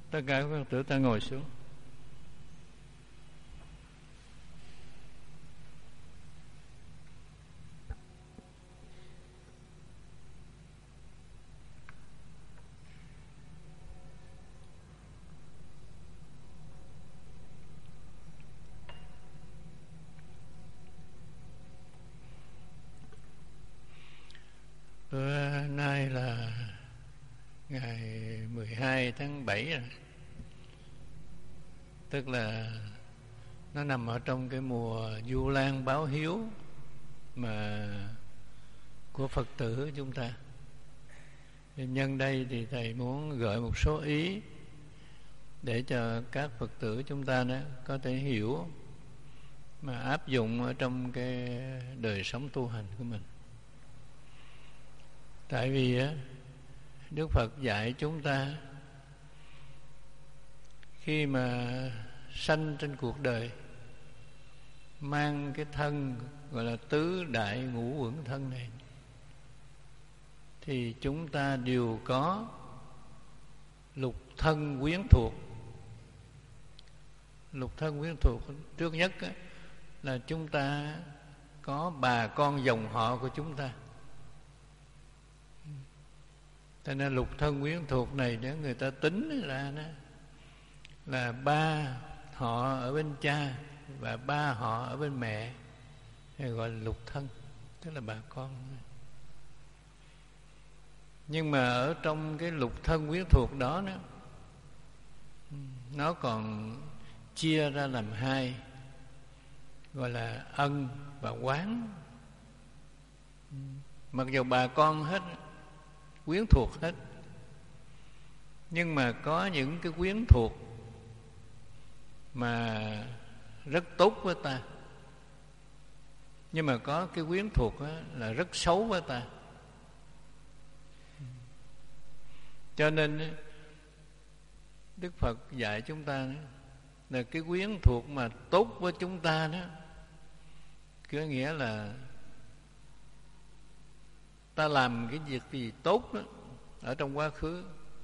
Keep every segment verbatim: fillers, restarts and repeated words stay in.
Tất cả các Phật tử ta ngồi xuống. Bữa nay là ngày mười hai tháng bảy rồi. Tức là nó nằm ở trong cái mùa Vu Lan báo hiếu mà của Phật tử chúng ta. Nhân đây thì thầy muốn gợi một số ý để cho các Phật tử chúng ta đó có thể hiểu mà áp dụng ở trong cái đời sống tu hành của mình. Tại vì á, Đức Phật dạy chúng ta khi mà sanh trên cuộc đời mang cái thân gọi là tứ đại ngũ uẩn thân này, thì chúng ta đều có lục thân quyến thuộc. Lục thân quyến thuộc trước nhất á, là chúng ta có bà con dòng họ của chúng ta. Cho nên lục thân quyến thuộc này để người ta tính ra đó là ba họ ở bên cha và ba họ ở bên mẹ, gọi là lục thân, tức là bà con. Nhưng mà ở trong cái lục thân quyến thuộc đó, đó nó còn chia ra làm hai, gọi là ân và oán. Mặc dù bà con hết, quyến thuộc hết, nhưng mà có những cái quyến thuộc mà rất tốt với ta, nhưng mà có cái quyến thuộc là rất xấu với ta. Cho nên Đức Phật dạy chúng ta là cái quyến thuộc mà tốt với chúng ta đó, có nghĩa là ta làm cái việc gì tốt đó ở trong quá khứ,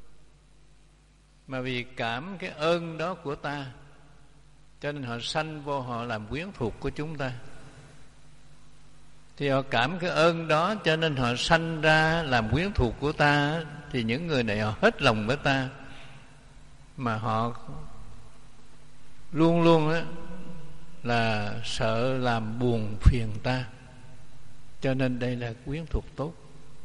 mà vì cảm cái ơn đó của ta, cho nên họ sanh vô, họ làm quyến thuộc của chúng ta. Thì họ cảm cái ơn đó, cho nên họ sanh ra làm quyến thuộc của ta. Thì những người này họ hết lòng với ta, mà họ luôn luôn đó là sợ làm buồn phiền ta, cho nên đây là quyến thuộc tốt.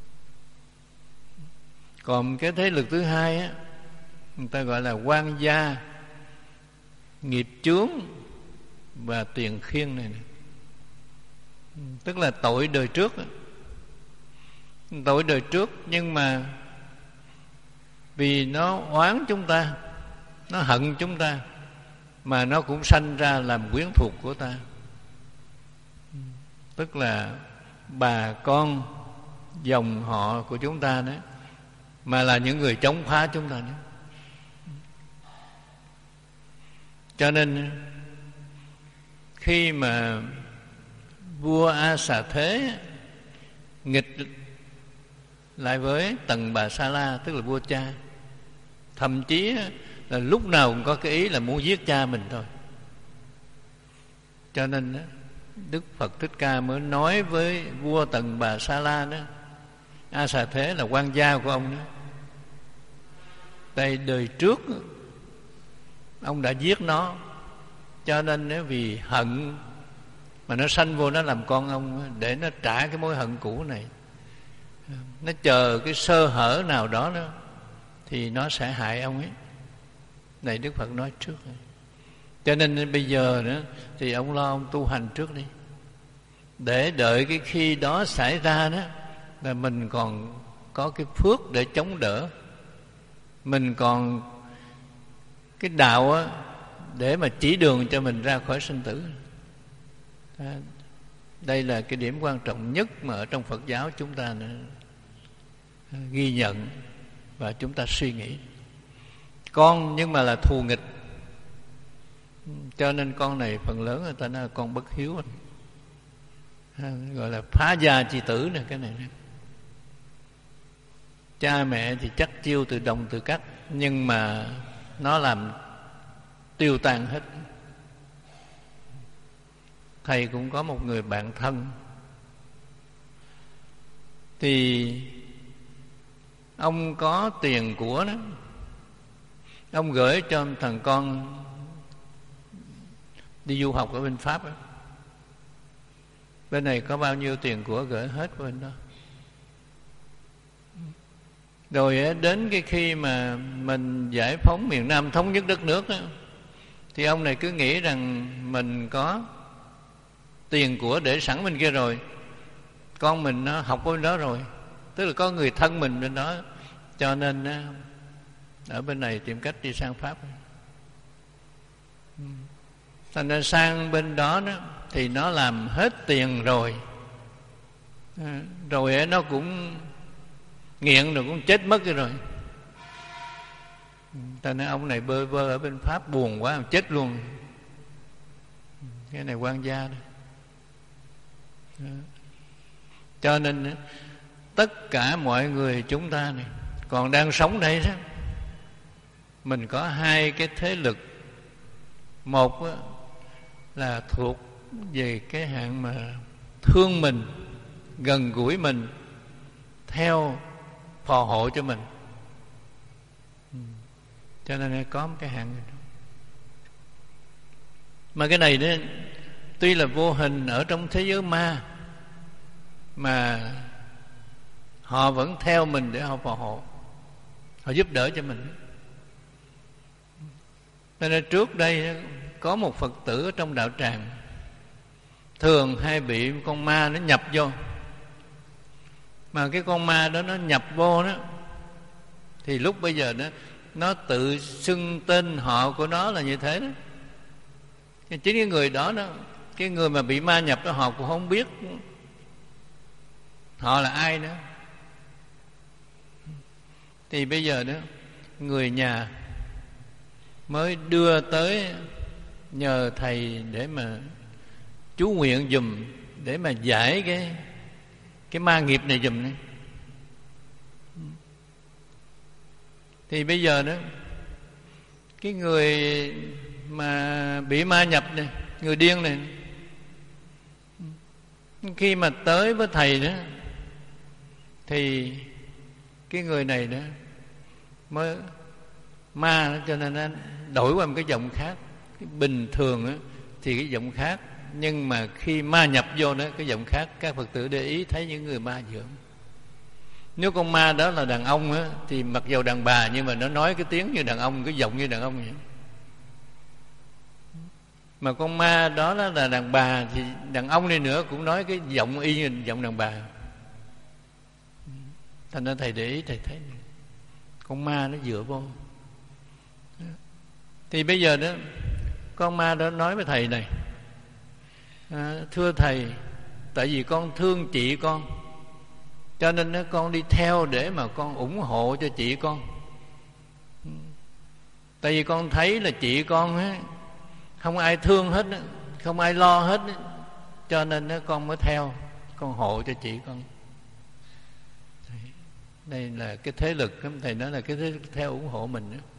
Còn cái thế lực thứ hai á, người ta gọi là quan gia, nghiệp chướng và tiền khiên này, này. Tức là tội đời trước. Tội đời trước, nhưng mà vì nó oán chúng ta, nó hận chúng ta, mà nó cũng sanh ra làm quyến thuộc của ta. Tức là bà con dòng họ của chúng ta đó, mà là những người chống phá chúng ta đó. Cho nên khi mà vua A Xà Thế nghịch lại với Tần Bà Sa La, tức là vua cha, thậm chí là lúc nào cũng có cái ý là muốn giết cha mình thôi. Cho nên Đức Phật Thích Ca mới nói với vua Tần Bà Sa La đó, A Xà Thế là quan gia của ông đó, tại đời trước ông đã giết nó, cho nên vì hận mà nó sanh vô, nó làm con ông, để nó trả cái mối hận cũ này. Nó chờ cái sơ hở nào đó, đó thì nó sẽ hại ông ấy. Này Đức Phật nói trước rồi. Cho nên bây giờ nữa thì ông lo ông tu hành trước đi, để đợi cái khi đó xảy ra đó là mình còn có cái phước để chống đỡ, mình còn cái đạo á, để mà chỉ đường cho mình ra khỏi sinh tử. Đây là cái điểm quan trọng nhất mà ở trong Phật giáo chúng ta ghi nhận và chúng ta suy nghĩ. Con nhưng mà là thù nghịch, cho nên con này phần lớn người ta nói là con bất hiếu, gọi là phá gia chi tử này, cái này này. Cha mẹ thì chắc chiêu từ đồng từ cắt, nhưng mà nó làm tiêu tan hết. Thầy cũng có một người bạn thân, thì ông có tiền của đó, ông gửi cho thằng con đi du học ở bên Pháp đó. Bên này có bao nhiêu tiền của gửi hết bên đó. Rồi đến cái khi mà mình giải phóng miền Nam, thống nhất đất nước đó, thì ông này cứ nghĩ rằng mình có tiền của để sẵn bên kia rồi, con mình nó học ở bên đó rồi, tức là có người thân mình bên đó, cho nên ở bên này tìm cách đi sang Pháp. Thành ra sang bên đó, đó thì nó làm hết tiền rồi, rồi nó cũng nghiện rồi, cũng chết mất rồi. Cho nên ông này bơ vơ ở bên Pháp buồn quá, chết luôn. Cái này quan gia đó. Cho nên tất cả mọi người chúng ta này còn đang sống đây đó, mình có hai cái thế lực. Một là thuộc về cái hạng mà thương mình, gần gũi mình, theo phò hộ cho mình. Cho nên có một cái hạng này. Mà cái này đó, tuy là vô hình ở trong thế giới ma, mà họ vẫn theo mình để họ phò hộ, họ giúp đỡ cho mình. Nên trước đây có một Phật tử ở trong đạo tràng thường hay bị con ma nó nhập vô. Mà cái con ma đó nó nhập vô đó, thì lúc bây giờ đó nó tự xưng tên họ của nó là như thế đó. Chính cái người đó đó, cái người mà bị ma nhập đó, họ cũng không biết họ là ai nữa. Thì bây giờ đó người nhà mới đưa tới nhờ thầy để mà chú nguyện giùm, để mà giải cái cái ma nghiệp này giùm này. Thì bây giờ đó cái người mà bị ma nhập này, người điên này, khi mà tới với thầy đó, thì cái người này đó mới ma đó, cho nên nó đổi qua một cái giọng khác. Cái bình thường đó, thì cái giọng khác, nhưng mà khi ma nhập vô đó, cái giọng khác. Các Phật tử để ý thấy những người ma dưỡng. Nếu con ma đó là đàn ông á, thì mặc dầu đàn bà nhưng mà nó nói cái tiếng như đàn ông, cái giọng như đàn ông vậy. Mà con ma đó là đàn bà, thì đàn ông đi nữa cũng nói cái giọng y như giọng đàn bà. Thành ra thầy để ý, thầy thấy con ma nó dựa vô. Thì bây giờ đó con ma đó nói với thầy này: à, thưa thầy, tại vì con thương chị con, cho nên đó, con đi theo để mà con ủng hộ cho chị con. Tại vì con thấy là chị con á, không ai thương hết, không ai lo hết, cho nên đó, con mới theo, con hộ cho chị con. Đây là cái thế lực, thầy nói là cái thế lực theo ủng hộ mình đó.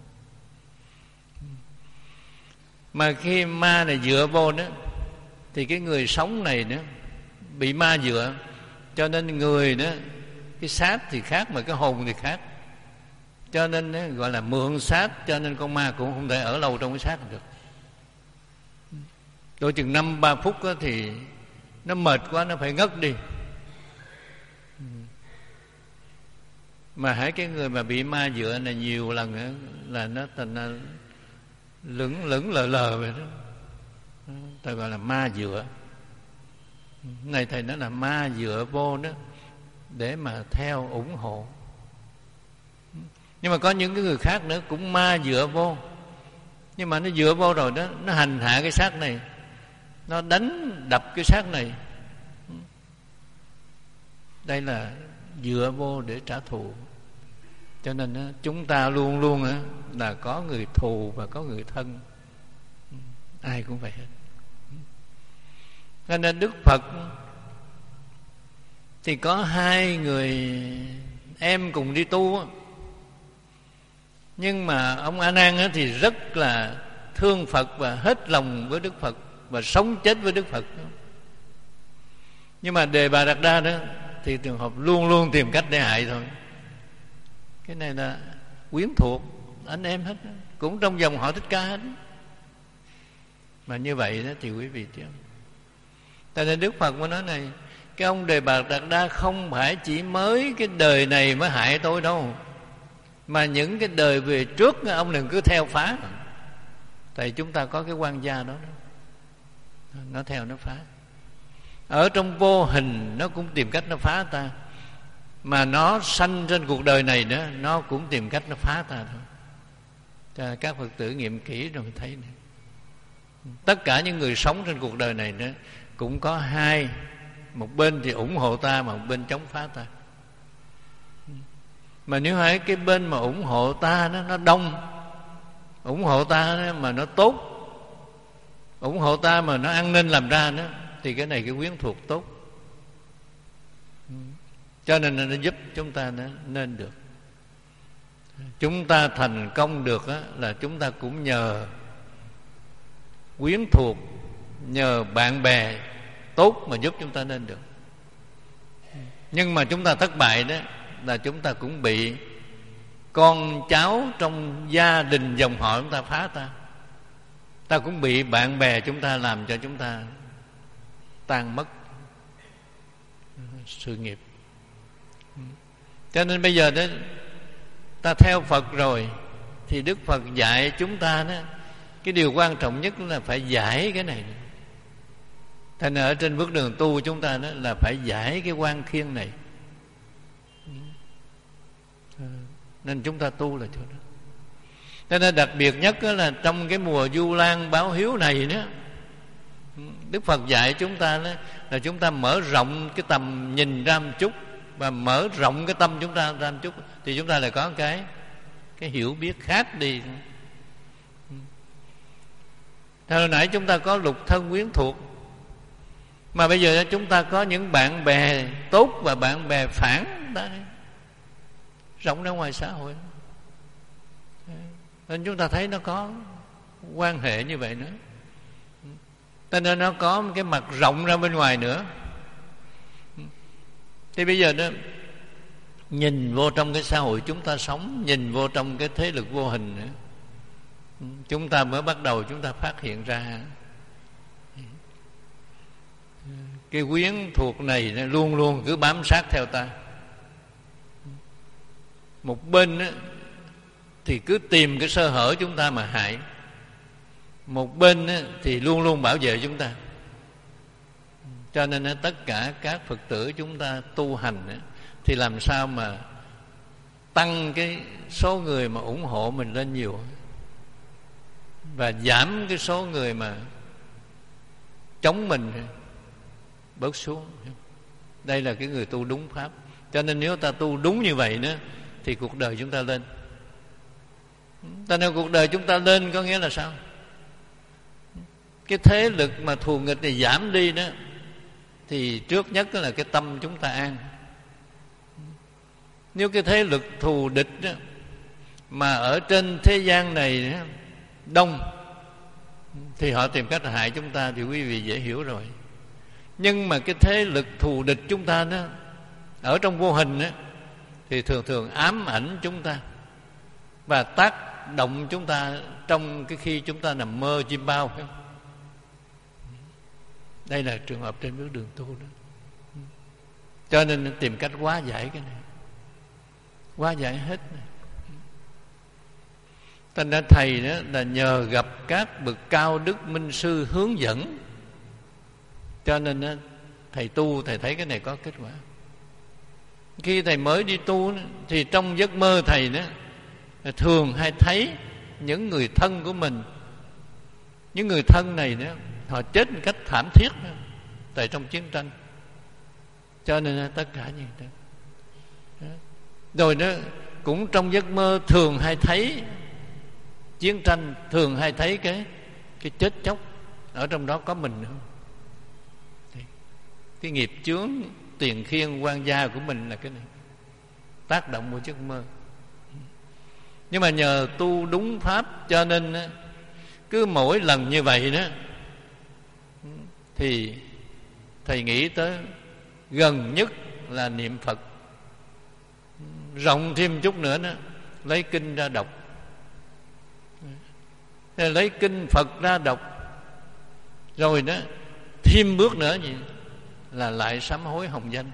Mà khi ma này dựa vô đó, thì cái người sống này nữa bị ma dựa, cho nên người đó, cái xác thì khác mà cái hồn thì khác, cho nên đó, gọi là mượn xác. Cho nên con ma cũng không thể ở lâu trong cái xác được. Đôi chừng năm ba phút đó, thì nó mệt quá, nó phải ngất đi. Mà hãy cái người mà bị ma dựa này nhiều lần đó, là nó thành ra lững lững lờ lờ vậy đó. Ta gọi là ma dựa. Này thầy nói là ma dựa vô đó để mà theo ủng hộ. Nhưng mà có những cái người khác nữa cũng ma dựa vô, nhưng mà nó dựa vô rồi đó, nó hành hạ cái xác này, nó đánh đập cái xác này. Đây là dựa vô để trả thù. Cho nên đó, chúng ta luôn luôn đó, là có người thù và có người thân. Ai cũng vậy hết. Cho nên Đức Phật thì có hai người em cùng đi tu. Nhưng mà ông A Nan thì rất là thương Phật và hết lòng với Đức Phật và sống chết với Đức Phật. Nhưng mà Đề Bà Đạt Đa đó thì trường hợp luôn luôn tìm cách để hại thôi. Cái này là quyến thuộc anh em hết, cũng trong dòng họ Thích Ca hết. Mà như vậy đó thì quý vị biết. Tại nên Đức Phật mới nói này, cái ông Đề Bà Đạt Đa không phải chỉ mới cái đời này mới hại tôi đâu, mà những cái đời về trước ông đừng cứ theo phá. Tại chúng ta có cái quan gia đó, đó. Nó theo nó phá. Ở trong vô hình nó cũng tìm cách nó phá ta, mà nó sanh trên cuộc đời này nữa, nó cũng tìm cách nó phá ta thôi. Cho các Phật tử nghiệm kỹ rồi thấy này. Tất cả những người sống trên cuộc đời này nữa cũng có hai, một bên thì ủng hộ ta, mà một bên chống phá ta. Mà nếu hai cái bên mà ủng hộ ta nó, nó đông, ủng hộ ta mà nó tốt, ủng hộ ta mà nó an ninh làm ra nữa, thì cái này cái quyến thuộc tốt. Cho nên nó giúp chúng ta nó nên được. Chúng ta thành công được á, là chúng ta cũng nhờ quyến thuộc, nhờ bạn bè tốt mà giúp chúng ta nên được. Nhưng mà chúng ta thất bại đó là chúng ta cũng bị con cháu trong gia đình dòng họ chúng ta phá ta. Ta cũng bị bạn bè chúng ta làm cho chúng ta tan mất sự nghiệp. Cho nên bây giờ đó ta theo Phật rồi thì Đức Phật dạy chúng ta đó, cái điều quan trọng nhất là phải giải cái này. Thành ở trên bước đường tu chúng ta đó là phải giải cái quan khiên này. Nên chúng ta tu là chỗ đó. Cho nên đặc biệt nhất là trong cái mùa Du Lan báo hiếu này đó, Đức Phật dạy chúng ta đó là chúng ta mở rộng cái tầm nhìn ra một chút, và mở rộng cái tâm chúng ta ra một chút, thì chúng ta lại có cái cái hiểu biết khác đi. Hồi nãy chúng ta có lục thân quyến thuộc, mà bây giờ chúng ta có những bạn bè tốt và bạn bè phản đó, rộng ra ngoài xã hội. Nên chúng ta thấy nó có quan hệ như vậy nữa. Cho nên nó có một cái mặt rộng ra bên ngoài nữa. Thì bây giờ đó, nhìn vô trong cái xã hội chúng ta sống, nhìn vô trong cái thế lực vô hình nữa, chúng ta mới bắt đầu chúng ta phát hiện ra cái quyến thuộc này nó luôn luôn cứ bám sát theo ta. Một bên thì cứ tìm cái sơ hở chúng ta mà hại, một bên thì luôn luôn bảo vệ chúng ta. Cho nên tất cả các Phật tử chúng ta tu hành thì làm sao mà tăng cái số người mà ủng hộ mình lên nhiều, và giảm cái số người mà chống mình bớt xuống. Đây là cái người tu đúng pháp. Cho nên nếu ta tu đúng như vậy nữa thì cuộc đời chúng ta lên. Ta nói cuộc đời chúng ta lên có nghĩa là sao? Cái thế lực mà thù nghịch này giảm đi đó, thì trước nhất là cái tâm chúng ta an. Nếu cái thế lực thù địch đó, mà ở trên thế gian này đó, đông, thì họ tìm cách hại chúng ta, thì quý vị dễ hiểu rồi. Nhưng mà cái thế lực thù địch chúng ta đó, ở trong vô hình đó, thì thường thường ám ảnh chúng ta và tác động chúng ta trong cái khi chúng ta nằm mơ chim bao, phải không? Đây là trường hợp trên bước đường tu đó. Cho nên tìm cách hóa giải cái này, hóa giải hết này. Thành ra thầy đó là nhờ gặp các bậc cao đức minh sư hướng dẫn, cho nên đó, thầy tu thầy thấy cái này có kết quả. Khi thầy mới đi tu đó, thì trong giấc mơ thầy đó thường hay thấy những người thân của mình. Những người thân này đó, họ chết một cách thảm thiết đó, tại trong chiến tranh. Cho nên tất cả như thế. Rồi đó cũng trong giấc mơ thường hay thấy chiến tranh, thường hay thấy cái cái chết chóc ở trong đó có mình nữa. Cái nghiệp chướng tiền khiên quan gia của mình là cái này, tác động vào giấc mơ. Nhưng mà nhờ tu đúng pháp cho nên cứ mỗi lần như vậy đó thì thầy nghĩ tới gần nhất là niệm Phật. Rộng thêm chút nữa đó, lấy kinh ra đọc, lấy kinh Phật ra đọc, rồi đó thêm bước nữa gì là lại sám hối hồng danh.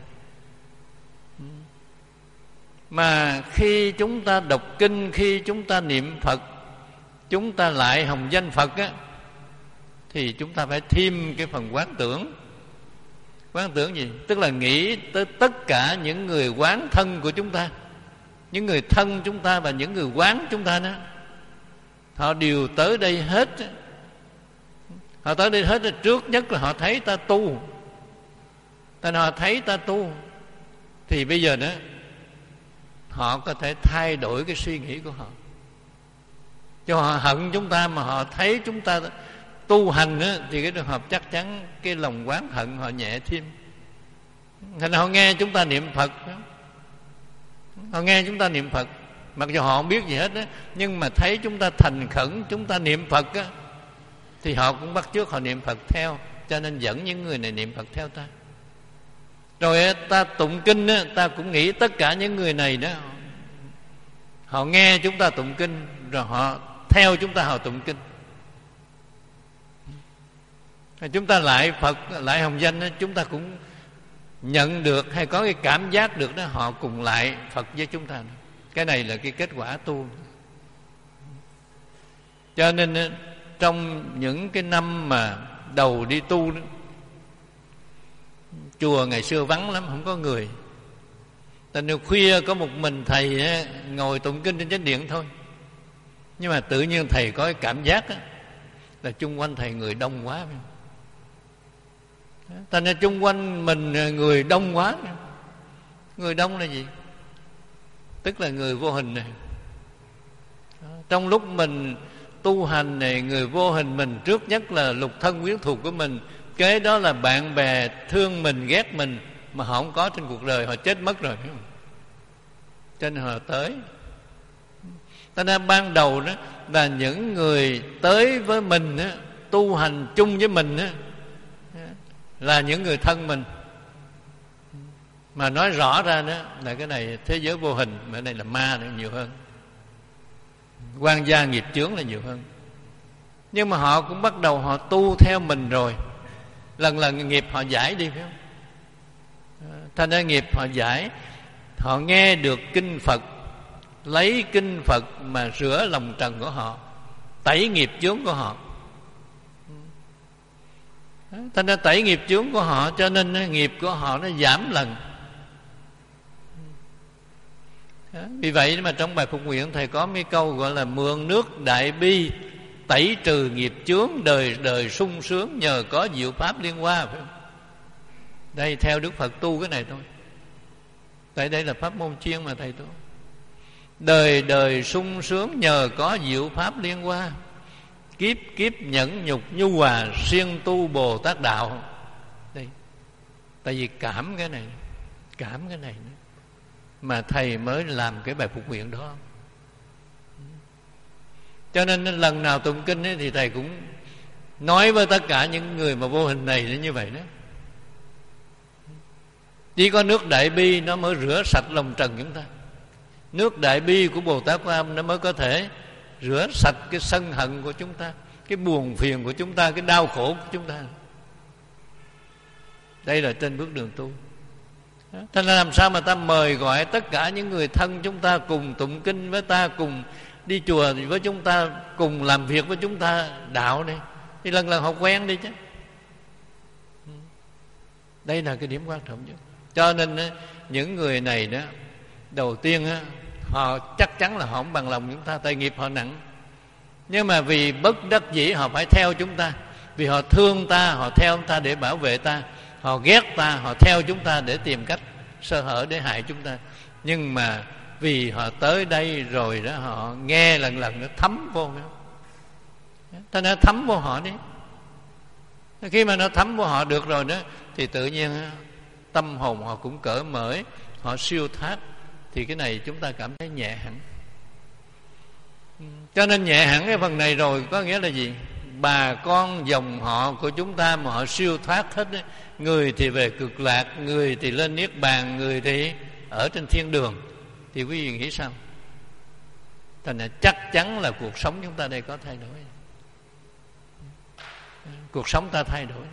Mà khi chúng ta đọc kinh, khi chúng ta niệm Phật, chúng ta lại hồng danh Phật á, thì chúng ta phải thêm cái phần quán tưởng. Quán tưởng gì? Tức là nghĩ tới tất cả những người quán thân của chúng ta, những người thân chúng ta và những người quán chúng ta đó, họ đều tới đây hết. Họ tới đây hết. Trước nhất là họ thấy ta tu, ta họ thấy ta tu thì bây giờ đó họ có thể thay đổi cái suy nghĩ của họ. Cho họ hận chúng ta mà họ thấy chúng ta tu hành á, thì cái trường hợp chắc chắn cái lòng oán hận họ nhẹ thêm. Thành họ nghe chúng ta niệm Phật, họ nghe chúng ta niệm Phật, mặc dù họ không biết gì hết á, nhưng mà thấy chúng ta thành khẩn, chúng ta niệm Phật á, thì họ cũng bắt chước họ niệm Phật theo. Cho nên dẫn những người này niệm Phật theo ta. Rồi ta tụng kinh á, ta cũng nghĩ tất cả những người này đó, họ nghe chúng ta tụng kinh, rồi họ theo chúng ta họ tụng kinh. Chúng ta lại Phật, lại hồng danh đó, chúng ta cũng nhận được hay có cái cảm giác được đó, họ cùng lại Phật với chúng ta. Cái này là cái kết quả tu. Cho nên trong những cái năm mà đầu đi tu đó, chùa ngày xưa vắng lắm, không có người. Thành ra khuya có một mình thầy ngồi tụng kinh trên chánh điện thôi. Nhưng mà tự nhiên thầy có cái cảm giác đó, là chung quanh thầy người đông quá. Thành ra chung quanh mình người đông quá. Người đông là gì? Tức là người vô hình này. Trong lúc mình tu hành này, người vô hình mình trước nhất là lục thân quyến thuộc của mình, kế đó là bạn bè thương mình, ghét mình, mà họ không có trên cuộc đời, họ chết mất rồi. Cho nên họ tới. Cho nên ban đầu đó là những người tới với mình đó, tu hành chung với mình đó, là những người thân mình. Mà nói rõ ra đó là cái này thế giới vô hình, mà cái này là ma nữa, nhiều hơn. Quan gia nghiệp chướng là nhiều hơn. Nhưng mà họ cũng bắt đầu họ tu theo mình rồi, lần lần nghiệp họ giải đi, phải không? Thành ra nghiệp họ giải, họ nghe được kinh Phật, lấy kinh Phật mà rửa lòng trần của họ, tẩy nghiệp chướng của họ. Thành ra tẩy nghiệp chướng của họ, cho nên nghiệp của họ nó giảm lần. Vì vậy mà trong bài phục nguyện thầy có mấy câu gọi là mượn nước đại bi, tẩy trừ nghiệp chướng, đời đời sung sướng nhờ có diệu pháp liên hoa. Phải không? Đây theo Đức Phật tu cái này thôi. Tại đây là pháp môn chuyên mà thầy tu. Đời đời sung sướng nhờ có diệu pháp liên hoa, kiếp kiếp nhẫn nhục nhu hòa, siêng tu Bồ Tát đạo. Đây, tại vì cảm cái này, cảm cái này nữa, mà thầy mới làm cái bài phục nguyện đó. Cho nên lần nào tụng kinh ấy, thì thầy cũng nói với tất cả những người mà vô hình này như vậy đó. Chỉ có nước đại bi nó mới rửa sạch lòng trần chúng ta. Nước đại bi của Bồ Tát Quan Âm nó mới có thể rửa sạch cái sân hận của chúng ta, cái buồn phiền của chúng ta, cái đau khổ của chúng ta. Đây là trên bước đường tu. Thế nên làm sao mà ta mời gọi tất cả những người thân chúng ta cùng tụng kinh với ta, cùng đi chùa với chúng ta, cùng làm việc với chúng ta đạo này, thì lần lần họ quen đi chứ. Đây là cái điểm quan trọng nhất. Cho nên những người này đó, đầu tiên họ chắc chắn là họ không bằng lòng chúng ta, tại nghiệp họ nặng. Nhưng mà vì bất đắc dĩ họ phải theo chúng ta, vì họ thương ta, họ theo chúng ta để bảo vệ ta, họ ghét ta, họ theo chúng ta để tìm cách sơ hở để hại chúng ta. Nhưng mà vì họ tới đây rồi đó, họ nghe lần lần nó thấm vô, ta nó thấm vô họ đi. Khi mà nó thấm vô họ được rồi đó, thì tự nhiên tâm hồn họ cũng cởi mở, họ siêu thoát. Thì cái này chúng ta cảm thấy nhẹ hẳn. Cho nên nhẹ hẳn cái phần này rồi có nghĩa là gì? Bà con dòng họ của chúng ta mà họ siêu thoát hết ấy. Người thì về cực lạc, người thì lên niết bàn, người thì ở trên thiên đường. Thì quý vị nghĩ sao? Thành ra chắc chắn là cuộc sống chúng ta đây có thay đổi. Cuộc sống ta thay đổi.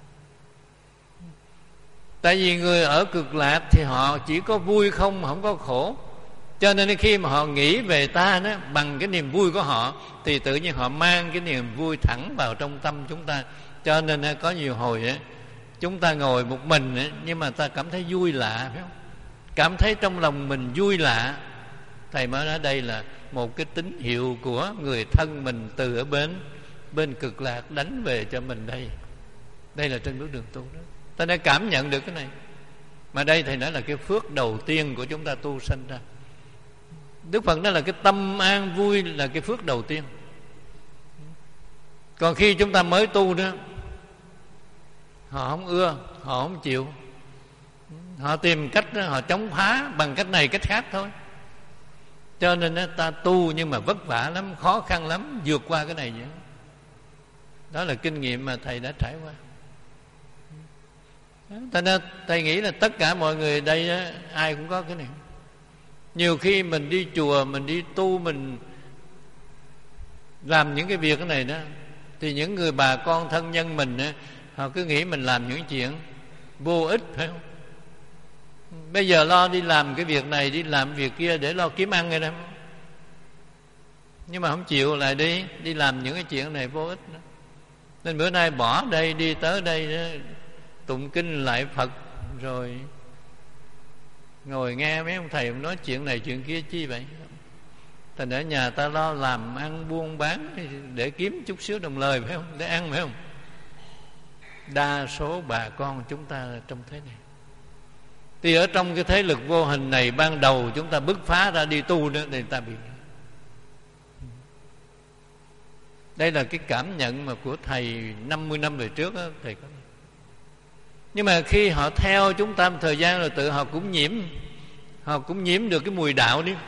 Tại vì người ở cực lạc thì họ chỉ có vui không, không có khổ. Cho nên khi mà họ nghĩ về ta đó, bằng cái niềm vui của họ, thì tự nhiên họ mang cái niềm vui thẳng vào trong tâm chúng ta. Cho nên có nhiều hồi ấy, chúng ta ngồi một mình ấy, nhưng mà ta cảm thấy vui lạ, phải không? Cảm thấy trong lòng mình vui lạ. Thầy mới nói đây là một cái tín hiệu của người thân mình từ ở bên bên cực lạc đánh về cho mình đây. Đây là trên bước đường tu đó. Ta đã cảm nhận được cái này. Mà đây thầy nói là cái phước đầu tiên của chúng ta tu sanh ra. Đức Phật nói là cái tâm an vui là cái phước đầu tiên. Còn khi chúng ta mới tu đó, họ không ưa, họ không chịu, họ tìm cách, họ chống phá bằng cách này cách khác thôi. Cho nên ta tu nhưng mà vất vả lắm, khó khăn lắm, vượt qua cái này vậy. Đó là kinh nghiệm mà thầy đã trải qua. Thành ra thầy nghĩ là tất cả mọi người đây đó, ai cũng có cái này. Nhiều khi mình đi chùa, mình đi tu, mình làm những cái việc này đó, thì những người bà con thân nhân mình đó, họ cứ nghĩ mình làm những chuyện vô ích, phải không? Bây giờ lo đi làm cái việc này, đi làm việc kia để lo kiếm ăn rồi đó. Nhưng mà không chịu lại đi Đi làm những cái chuyện này vô ích đó. Nên bữa nay bỏ đây, đi tới đây đó, tụng kinh lại Phật, rồi ngồi nghe mấy ông thầy ông nói chuyện này chuyện kia chi vậy. Thành ở nhà ta lo làm ăn buôn bán để kiếm chút xíu đồng lời, phải không? Để ăn, phải không? Đa số bà con chúng ta là trong thế này. Thì ở trong cái thế lực vô hình này, ban đầu chúng ta bứt phá ra đi tu nữa, thì ta bị. Đây là cái cảm nhận mà của thầy năm mươi năm về trước đó, thầy có. Nhưng mà khi họ theo chúng ta một thời gian rồi, tự họ cũng nhiễm Họ cũng nhiễm được cái mùi đạo đi.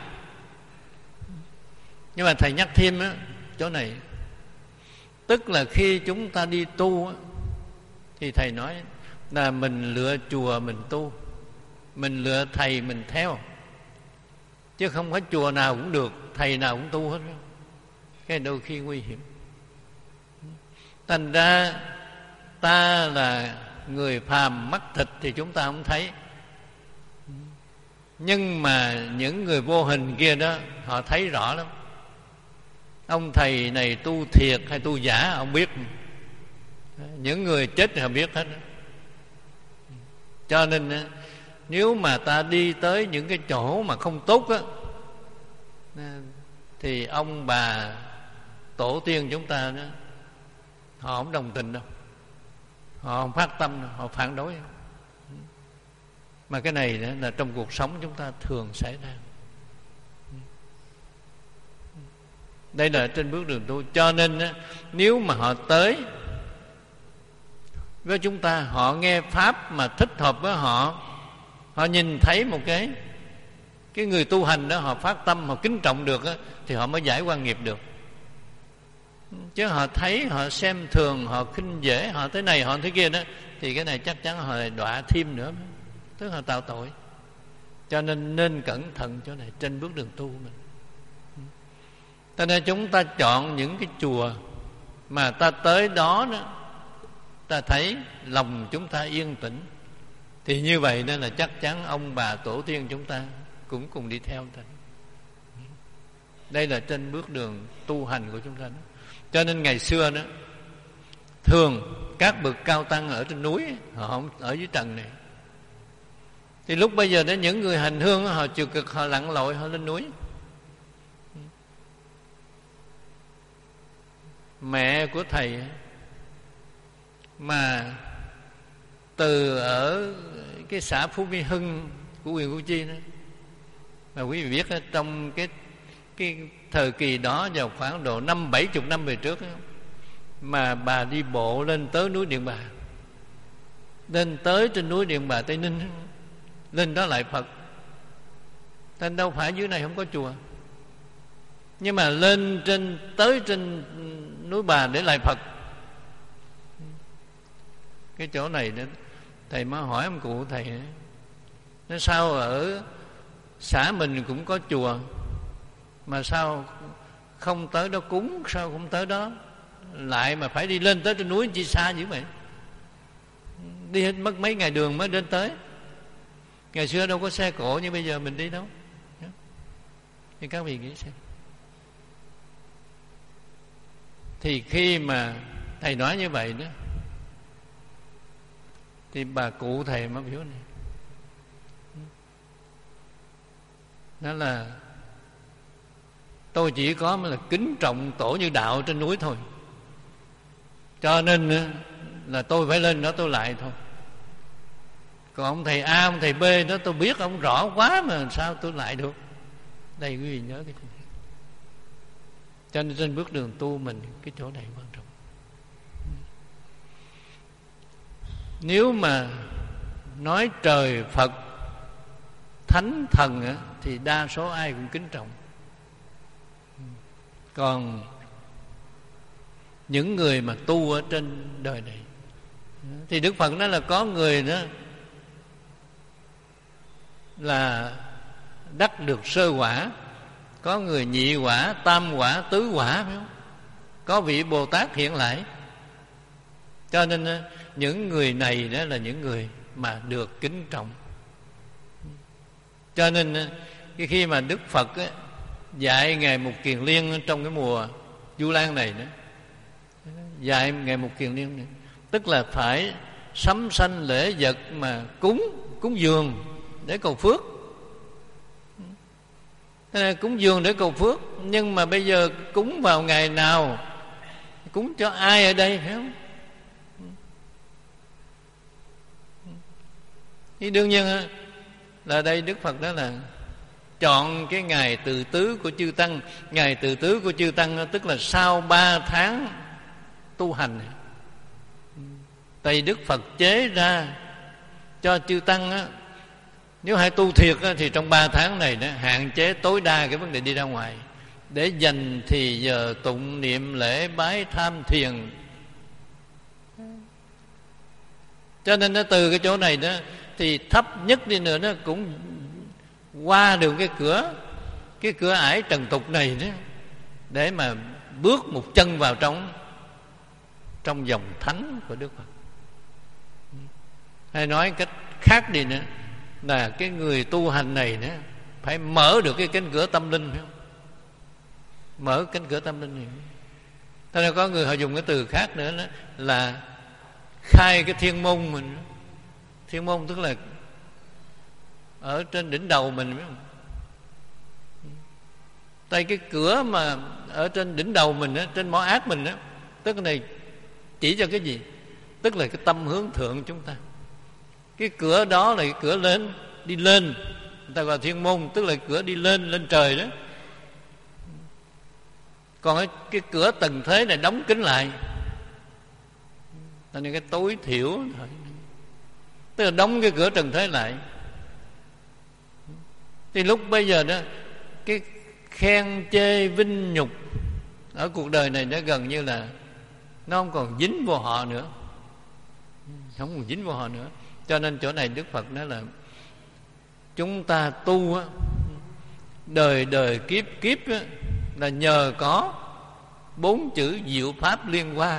Nhưng mà thầy nhắc thêm á, chỗ này, tức là khi chúng ta đi tu á, thì thầy nói là mình lựa chùa mình tu, mình lựa thầy mình theo, chứ không phải chùa nào cũng được, thầy nào cũng tu hết. Cái đôi khi nguy hiểm. Thành ra ta là người phàm mắt thịt thì chúng ta không thấy, nhưng mà những người vô hình kia đó, họ thấy rõ lắm. Ông thầy này tu thiệt hay tu giả ông biết. Những người chết thì họ biết hết. Cho nên nếu mà ta đi tới những cái chỗ mà không tốt á, thì ông bà tổ tiên chúng ta đó, họ không đồng tình đâu, họ không phát tâm đâu, họ phản đối. Mà cái này đó là trong cuộc sống chúng ta thường xảy ra. Đây là trên bước đường tu. Cho nên đó, nếu mà họ tới với chúng ta, họ nghe pháp mà thích hợp với họ, họ nhìn thấy một cái cái người tu hành đó, họ phát tâm, họ kính trọng được đó, thì họ mới giải quan nghiệp được. Chứ họ thấy, họ xem thường, họ khinh dễ, họ thế này, họ thế kia đó, thì cái này chắc chắn họ lại đọa thêm nữa, tức là tạo tội. Cho nên nên cẩn thận chỗ này trên bước đường tu mình. Cho nên chúng ta chọn những cái chùa mà ta tới đó đó, ta thấy lòng chúng ta yên tĩnh, thì như vậy nên là chắc chắn ông bà tổ tiên chúng ta cũng cùng đi theo ta. Đây là trên bước đường tu hành của chúng ta đó. Cho nên ngày xưa đó, thường các bậc cao tăng ở trên núi, họ không ở dưới trần này. Thì lúc bây giờ đến những người hành hương, họ chịu cực, họ lặn lội, họ lên núi. Mẹ của thầy mà từ ở cái xã Phú Mỹ Hưng của huyện Củ Chi đó, mà quý vị biết trong cái cái thời kỳ đó, vào khoảng độ năm bảy chục năm về trước đó, mà bà đi bộ lên tới núi Điện Bà, lên tới trên núi Điện Bà Tây Ninh, lên đó lại Phật. Nên đâu phải dưới này không có chùa. Nhưng mà lên trên tới trên núi Bà để lại Phật. Cái chỗ này đó, thầy mới hỏi ông cụ thầy, nó sao ở xã mình cũng có chùa mà sao không tới đó cúng, sao không tới đó, lại mà phải đi lên tới trên núi chi xa dữ vậy? Đi hết mất mấy ngày đường mới đến tới. Ngày xưa đâu có xe cộ như bây giờ mình đi đâu. Thì các vị nghĩ xem. Thì khi mà thầy nói như vậy đó, thì bà cụ thầy mới biểu này, đó là tôi chỉ có là kính trọng tổ như đạo trên núi thôi, cho nên là tôi phải lên đó tôi lại thôi. Còn ông thầy A, ông thầy B đó tôi biết ông rõ quá mà sao tôi lại được. Đây quý vị nhớ cái chuyện này. Cho nên trên bước đường tu mình, cái chỗ này quan trọng. Nếu mà nói trời Phật thánh thần thì đa số ai cũng kính trọng. Còn những người mà tu ở trên đời này thì Đức Phật nói là có người đó là đắc được sơ quả, có người nhị quả, tam quả, tứ quả, phải không? Có vị Bồ Tát hiện lại. Cho nên những người này đó là những người mà được kính trọng. Cho nên khi mà Đức Phật dạy Ngài Mục Kiền Liên trong cái mùa Vu Lan này đó, dạy Ngài Mục Kiền Liên này, tức là phải sắm sanh lễ vật mà cúng cúng dường để cầu phước. Cúng dường để cầu phước, nhưng mà bây giờ cúng vào ngày nào, cúng cho ai ở đây, phải không? Thì đương nhiên là đây Đức Phật đó là chọn cái ngày từ tứ của chư tăng. Ngày từ tứ của chư tăng tức là sau ba tháng tu hành. Tại Đức Phật chế ra cho chư tăng á, nếu hay tu thiệt á, thì trong ba tháng này đó, hạn chế tối đa cái vấn đề đi ra ngoài, để dành thì giờ tụng niệm lễ bái tham thiền. Cho nên nó từ cái chỗ này đó thì thấp nhất đi nữa nó cũng qua được cái cửa cái cửa ải trần tục này đó, để mà bước một chân vào trong trong dòng thánh của Đức Phật. Hay nói cách khác đi nữa là cái người tu hành này đó phải mở được cái cánh cửa tâm linh, phải không? Mở cánh cửa tâm linh này. Thế nên có người họ dùng cái từ khác nữa đó là khai cái thiên môn mình. Thiên môn tức là ở trên đỉnh đầu mình, phải không? Tại cái cửa mà ở trên đỉnh đầu mình á, trên mỏ ác mình á, tức cái này chỉ cho cái gì? Tức là cái tâm hướng thượng chúng ta. Cái cửa đó là cái cửa lên, đi lên, người ta gọi là thiên môn, tức là cửa đi lên lên trời đó. Còn cái, cái cửa tầng thế này đóng kín lại, cho nên cái tối thiểu thôi. Tức là đóng cái cửa trần thế lại. Thì lúc bây giờ đó, cái khen chê vinh nhục ở cuộc đời này nó gần như là nó không còn dính vô họ nữa, không còn dính vô họ nữa. Cho nên chỗ này Đức Phật nói là chúng ta tu á, đời đời kiếp kiếp á, là nhờ có bốn chữ diệu pháp liên hoa.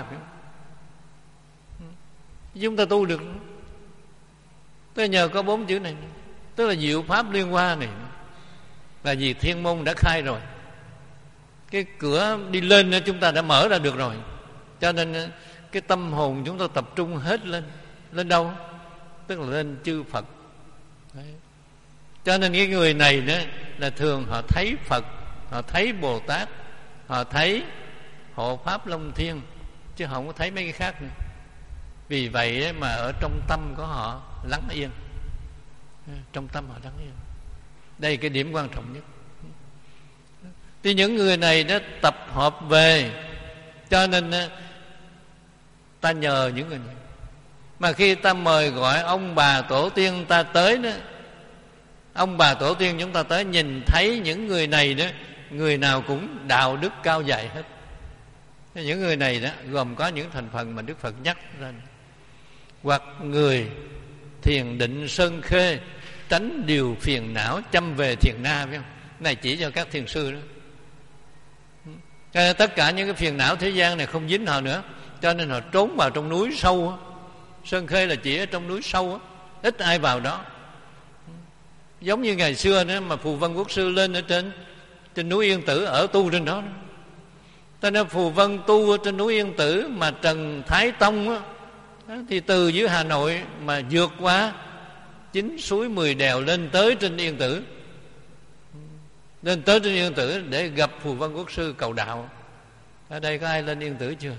Chúng ta tu được tức là nhờ có bốn chữ này, tức là diệu pháp liên hoa này. Là vì thiên môn đã khai rồi, cái cửa đi lên chúng ta đã mở ra được rồi. Cho nên cái tâm hồn chúng ta tập trung hết lên. Lên đâu? Tức là lên chư Phật. Đấy. Cho nên cái người này đó là thường họ thấy Phật, họ thấy Bồ Tát, họ thấy hộ pháp Long Thiên, chứ họ không có thấy mấy cái khác nữa. Vì vậy mà ở trong tâm của họ lắng yên, trong tâm họ lắng yên. Đây cái điểm quan trọng nhất. Thì những người này đó tập hợp về, cho nên ta nhờ những người này. Mà khi ta mời gọi ông bà tổ tiên ta tới đó, ông bà tổ tiên chúng ta tới nhìn thấy những người này đó, người nào cũng đạo đức cao dạy hết. Những người này đó gồm có những thành phần mà Đức Phật nhắc lên. Hoặc người thiền định sơn khê, tránh điều phiền não, chăm về thiền na, phải không? Này chỉ cho các thiền sư đó. Cho nên tất cả những cái phiền não thế gian này không dính họ nữa, cho nên họ trốn vào trong núi sâu á. Sơn khê là chỉ ở trong núi sâu á, ít ai vào đó. Giống như ngày xưa nữa mà Phù Vân Quốc sư lên ở trên trên núi Yên Tử ở tu trên đó. Cho nên Phù Vân tu ở trên núi Yên Tử, mà Trần Thái Tông á, thì từ dưới Hà Nội mà vượt qua chín suối mười đèo lên tới trên Yên Tử, lên tới trên Yên Tử để gặp Phù Vân Quốc sư cầu đạo. Ở đây có ai lên Yên Tử chưa?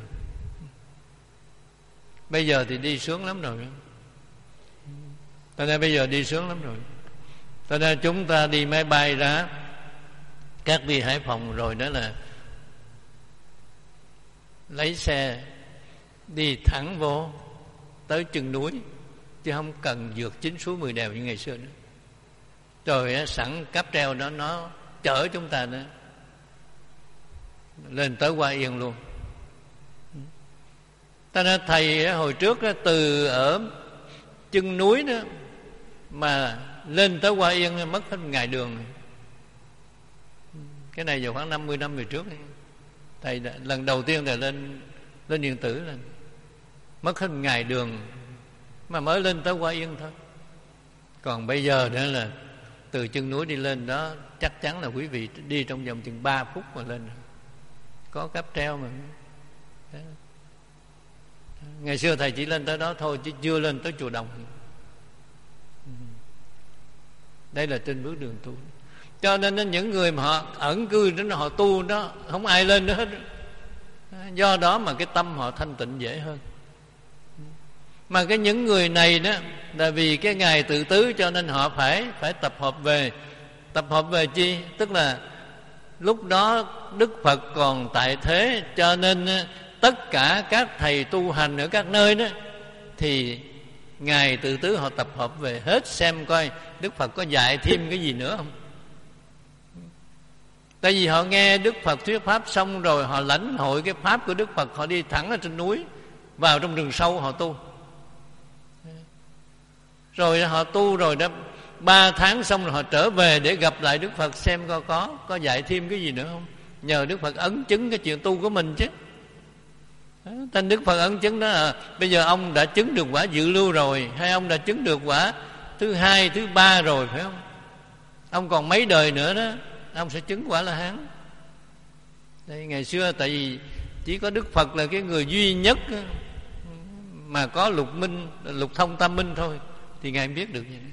Bây giờ thì đi sướng lắm rồi. Cho nên bây giờ đi sướng lắm rồi. Cho nên chúng ta đi máy bay ra các đi Hải Phòng rồi, đó là lấy xe đi thẳng vô tới chân núi, chứ không cần vượt chín suối mười đèo như ngày xưa nữa. Rồi sẵn cáp treo đó nó chở chúng ta nữa lên tới Hoa Yên luôn. Ta nói thầy hồi trước đó, từ ở chân núi đó mà lên tới Hoa Yên mất hết ngày đường. Cái này vào khoảng năm mươi năm về trước. Thầy đã, lần đầu tiên thầy lên lên Yên Tử là mất hết ngày đường mà mới lên tới Hoa Yên thôi. Còn bây giờ nữa là từ chân núi đi lên đó chắc chắn là quý vị đi trong vòng chừng ba phút mà lên. Có cáp treo mà. Ngày xưa thầy chỉ lên tới đó thôi, chứ chưa lên tới chùa Đồng. Đây là trên bước đường tu. Cho nên những người mà họ ẩn cư đó, họ tu đó, không ai lên nữa hết. Do đó mà cái tâm họ thanh tịnh dễ hơn. Mà cái những người này đó là vì cái ngày tự tứ, cho nên họ phải phải tập hợp về. Tập hợp về chi? Tức là lúc đó Đức Phật còn tại thế, cho nên tất cả các thầy tu hành ở các nơi đó thì ngày tự tứ họ tập hợp về hết, xem coi Đức Phật có dạy thêm cái gì nữa không. Tại vì họ nghe Đức Phật thuyết pháp xong rồi, họ lãnh hội cái pháp của Đức Phật, họ đi thẳng ở trên núi, vào trong rừng sâu họ tu. Rồi họ tu rồi đó, ba tháng xong rồi họ trở về để gặp lại Đức Phật, xem coi có có dạy thêm cái gì nữa không. Nhờ Đức Phật ấn chứng cái chuyện tu của mình chứ. Tên Đức Phật ấn chứng đó là bây giờ ông đã chứng được quả dự lưu rồi, hay ông đã chứng được quả thứ hai, thứ ba rồi, phải không? Ông còn mấy đời nữa đó ông sẽ chứng quả La Hán. Đây, ngày xưa tại vì chỉ có Đức Phật là cái người duy nhất mà có lục minh, lục thông tam minh thôi, thì Ngài biết được vậy.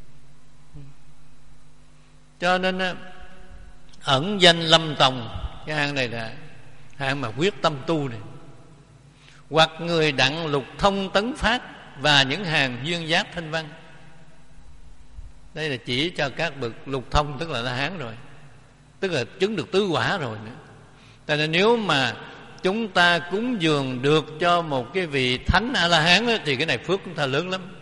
Cho nên ẩn danh lâm tòng, cái hạng này là hạng mà quyết tâm tu này. Hoặc người đặng lục thông tấn phát, và những hàng duyên giác thanh văn. Đây là chỉ cho các bậc lục thông, tức là La Hán rồi, tức là chứng được tứ quả rồi nữa. Tại nên nếu mà chúng ta cúng dường được cho một cái vị thánh A La Hán đó, thì cái này phước chúng ta lớn lắm.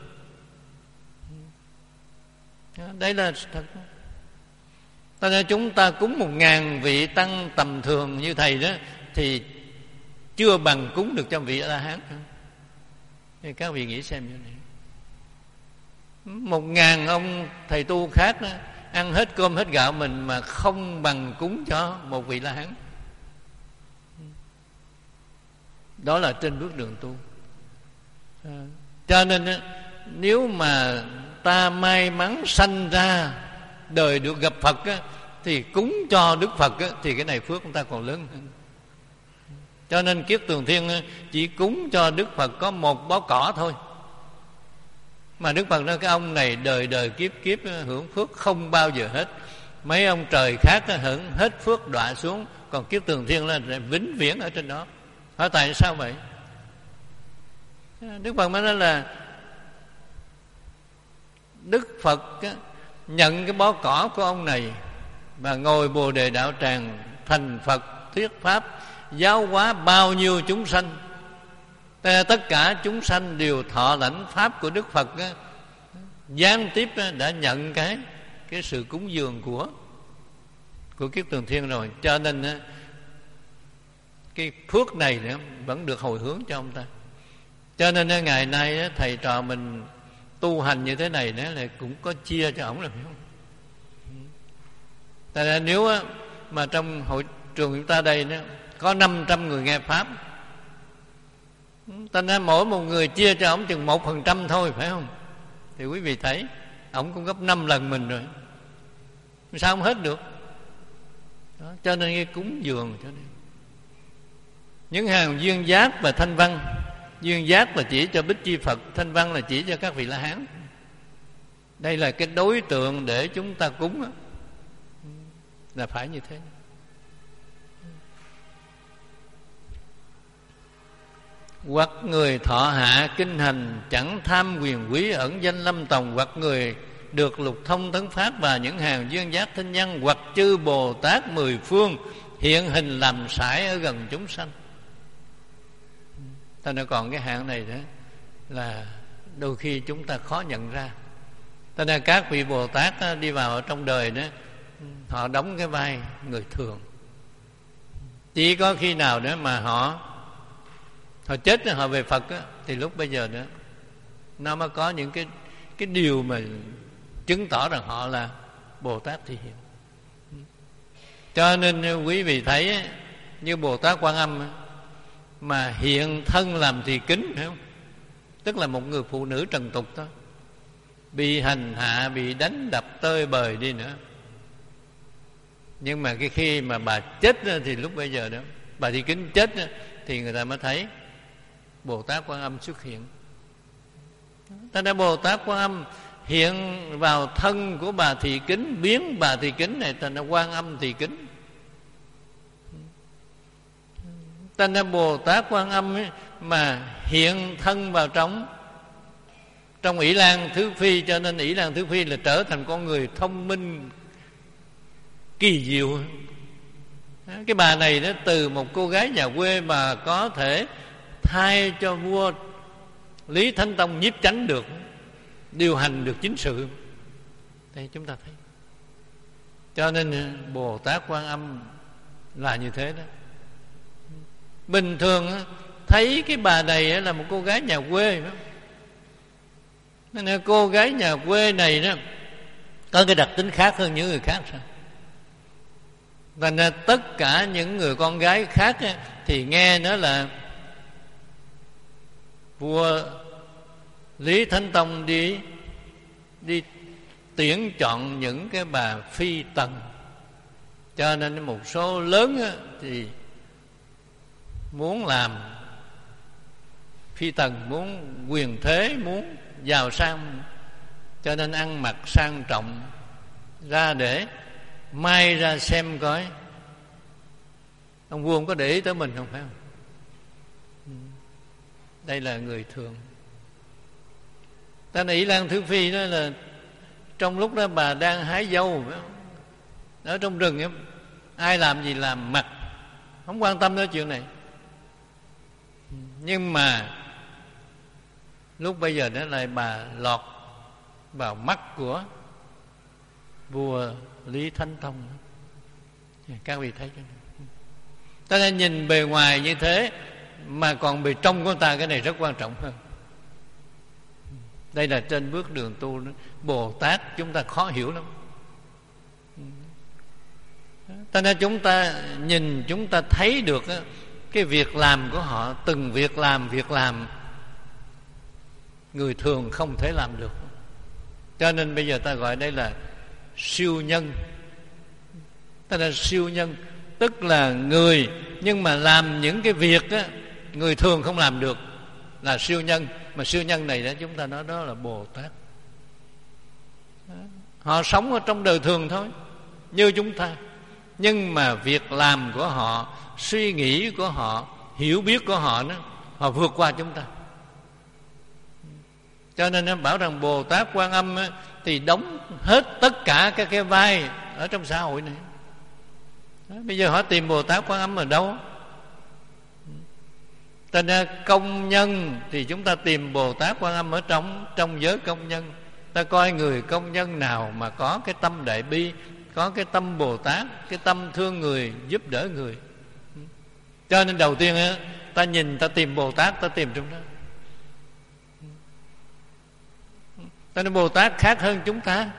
Đây là thật. Tại nên chúng ta cúng một ngàn vị tăng tầm thường như thầy đó thì chưa bằng cúng được cho vị A La Hán. Thì các vị nghĩ xem như này, một ngàn ông thầy tu khác đó, ăn hết cơm hết gạo mình mà không bằng cúng cho một vị La Hán. Đó là trên bước đường tu. Cho nên nếu mà ta may mắn sanh ra đời được gặp Phật á, thì cúng cho Đức Phật á, thì cái này phước chúng ta còn lớn hơn. Cho nên kiếp Tường Thiên chỉ cúng cho Đức Phật có một bó cỏ thôi, mà Đức Phật nói cái ông này đời đời kiếp kiếp hưởng phước không bao giờ hết. Mấy ông trời khác hưởng hết phước đọa xuống, còn kiếp Tường Thiên là vĩnh viễn ở trên đó. Hỏi tại sao vậy? Đức Phật mới nói là Đức Phật nhận cái bó cỏ của ông này và ngồi Bồ Đề Đạo Tràng thành Phật thuyết pháp, giáo hóa bao nhiêu chúng sanh. Tất cả chúng sanh đều thọ lãnh pháp của Đức Phật, gián tiếp đã nhận cái cái sự cúng dường của của kiếp thường thiên rồi, cho nên á, cái phước này nữa vẫn được hồi hướng cho ông ta. Cho nên á, ngày nay á, thầy trò mình tu hành như thế này nữa là cũng có chia cho ổng, là phải không? Tại ra nếu á, mà trong hội trường chúng ta đây nữa có năm trăm người nghe pháp, ta nói mỗi một người chia cho ổng chừng một phần trăm thôi, phải không? Thì quý vị thấy ổng cũng gấp năm lần mình rồi, sao không hết được? Đó, cho nên cái cúng dường, cho nên những hàng duyên giác và thanh văn. Duyên giác là chỉ cho Bích Chi Phật, thanh văn là chỉ cho các vị La Hán. Đây là cái đối tượng để chúng ta cúng đó, là phải như thế. Hoặc người thọ hạ kinh hành, chẳng tham quyền quý ẩn danh lâm tòng, hoặc người được lục thông tấn pháp và những hàng duyên giác thanh văn, hoặc chư Bồ Tát mười phương hiện hình làm sải ở gần chúng sanh. Ta nói còn cái hạng này đó là đôi khi chúng ta khó nhận ra. Ta nói các vị Bồ Tát đi vào ở trong đời đó, họ đóng cái vai người thường. Chỉ có khi nào đó mà họ họ chết họ về Phật á, thì lúc bây giờ đó nó mới có những cái cái điều mà chứng tỏ rằng họ là Bồ Tát thị hiện. Cho nên quý vị thấy như Bồ Tát Quan Âm mà hiện thân làm tỳ kính, phải không? Tức là một người phụ nữ trần tục thôi, bị hành hạ, bị đánh đập tơi bời đi nữa, nhưng mà cái khi mà bà chết thì lúc bây giờ đó bà tỳ kính chết thì người ta mới thấy Bồ Tát Quan Âm xuất hiện. Ta nói Bồ Tát Quan Âm hiện vào thân của bà tỳ kính, biến bà tỳ kính này thành là Quan Âm tỳ kính. Ta nói Bồ Tát Quan Âm ấy, mà hiện thân vào trong trong Ỷ Lan Thứ Phi, cho nên Ỷ Lan Thứ Phi là trở thành con người thông minh kỳ diệu. Cái bà này đó, từ một cô gái nhà quê mà có thể thay cho vua Lý Thánh Tông nhiếp chánh được, điều hành được chính sự. Đây chúng ta thấy. Cho nên Bồ Tát Quan Âm là như thế đó. Bình thường thấy cái bà này là một cô gái nhà quê, nên cô gái nhà quê này đó có cái đặc tính khác hơn những người khác sao? Và nên tất cả những người con gái khác thì nghe nói là vua Lý Thánh Tông đi đi tuyển chọn những cái bà phi tần, cho nên một số lớn thì muốn làm phi tần, muốn quyền thế, muốn giàu sang, cho nên ăn mặc sang trọng ra để mai ra xem coi ông vua không có để ý tới mình không, phải không? Đây là người thường. Ta Ỷ Lan Thứ Phi đó là trong lúc đó bà đang hái dâu ở trong rừng ấy, ai làm gì làm, mặc không quan tâm tới chuyện này. Nhưng mà lúc bây giờ đó lại bà lọt vào mắt của vua Lý Thánh Tông. Các vị thấy chưa? Ta nên nhìn bề ngoài như thế mà còn bề trong của ta, cái này rất quan trọng hơn. Đây là trên bước đường tu đó. Bồ Tát chúng ta khó hiểu lắm. Ta nên chúng ta nhìn, chúng ta thấy được cái việc làm của họ, từng việc làm, việc làm người thường không thể làm được. Cho nên bây giờ ta gọi đây là siêu nhân. Ta là siêu nhân, tức là người nhưng mà làm những cái việc đó, người thường không làm được, là siêu nhân. Mà siêu nhân này đó chúng ta nói đó là Bồ Tát. Họ sống ở trong đời thường thôi như chúng ta, nhưng mà việc làm của họ, suy nghĩ của họ, hiểu biết của họ đó, họ vượt qua chúng ta. Cho nên nó bảo rằng Bồ Tát Quan Âm thì đóng hết tất cả các cái vai ở trong xã hội này. Đó, bây giờ họ tìm Bồ Tát Quan Âm ở đâu? Cho nên công nhân thì chúng ta tìm Bồ Tát Quan Âm ở trong trong giới công nhân. Ta coi người công nhân nào mà có cái tâm đại bi, có cái tâm Bồ Tát, cái tâm thương người, giúp đỡ người. Cho nên đầu tiên á, ta nhìn ta tìm Bồ Tát, ta tìm trong đó. Ta nói Bồ Tát khác hơn chúng ta.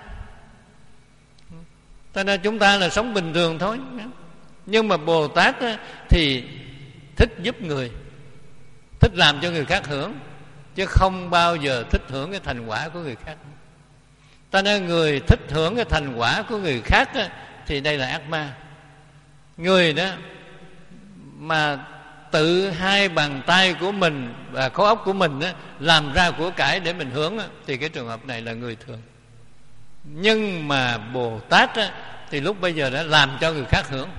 Ta nói chúng ta là sống bình thường thôi, nhưng mà Bồ Tát á, thì thích giúp người, thích làm cho người khác hưởng, chứ không bao giờ thích hưởng cái thành quả của người khác. Ta nói người thích hưởng cái thành quả của người khác á, thì đây là ác ma. Người đó mà tự hai bàn tay của mình và khối óc của mình á, làm ra của cải để mình hưởng á, thì cái trường hợp này là người thường. Nhưng mà Bồ Tát á, thì lúc bây giờ đã làm cho người khác hưởng.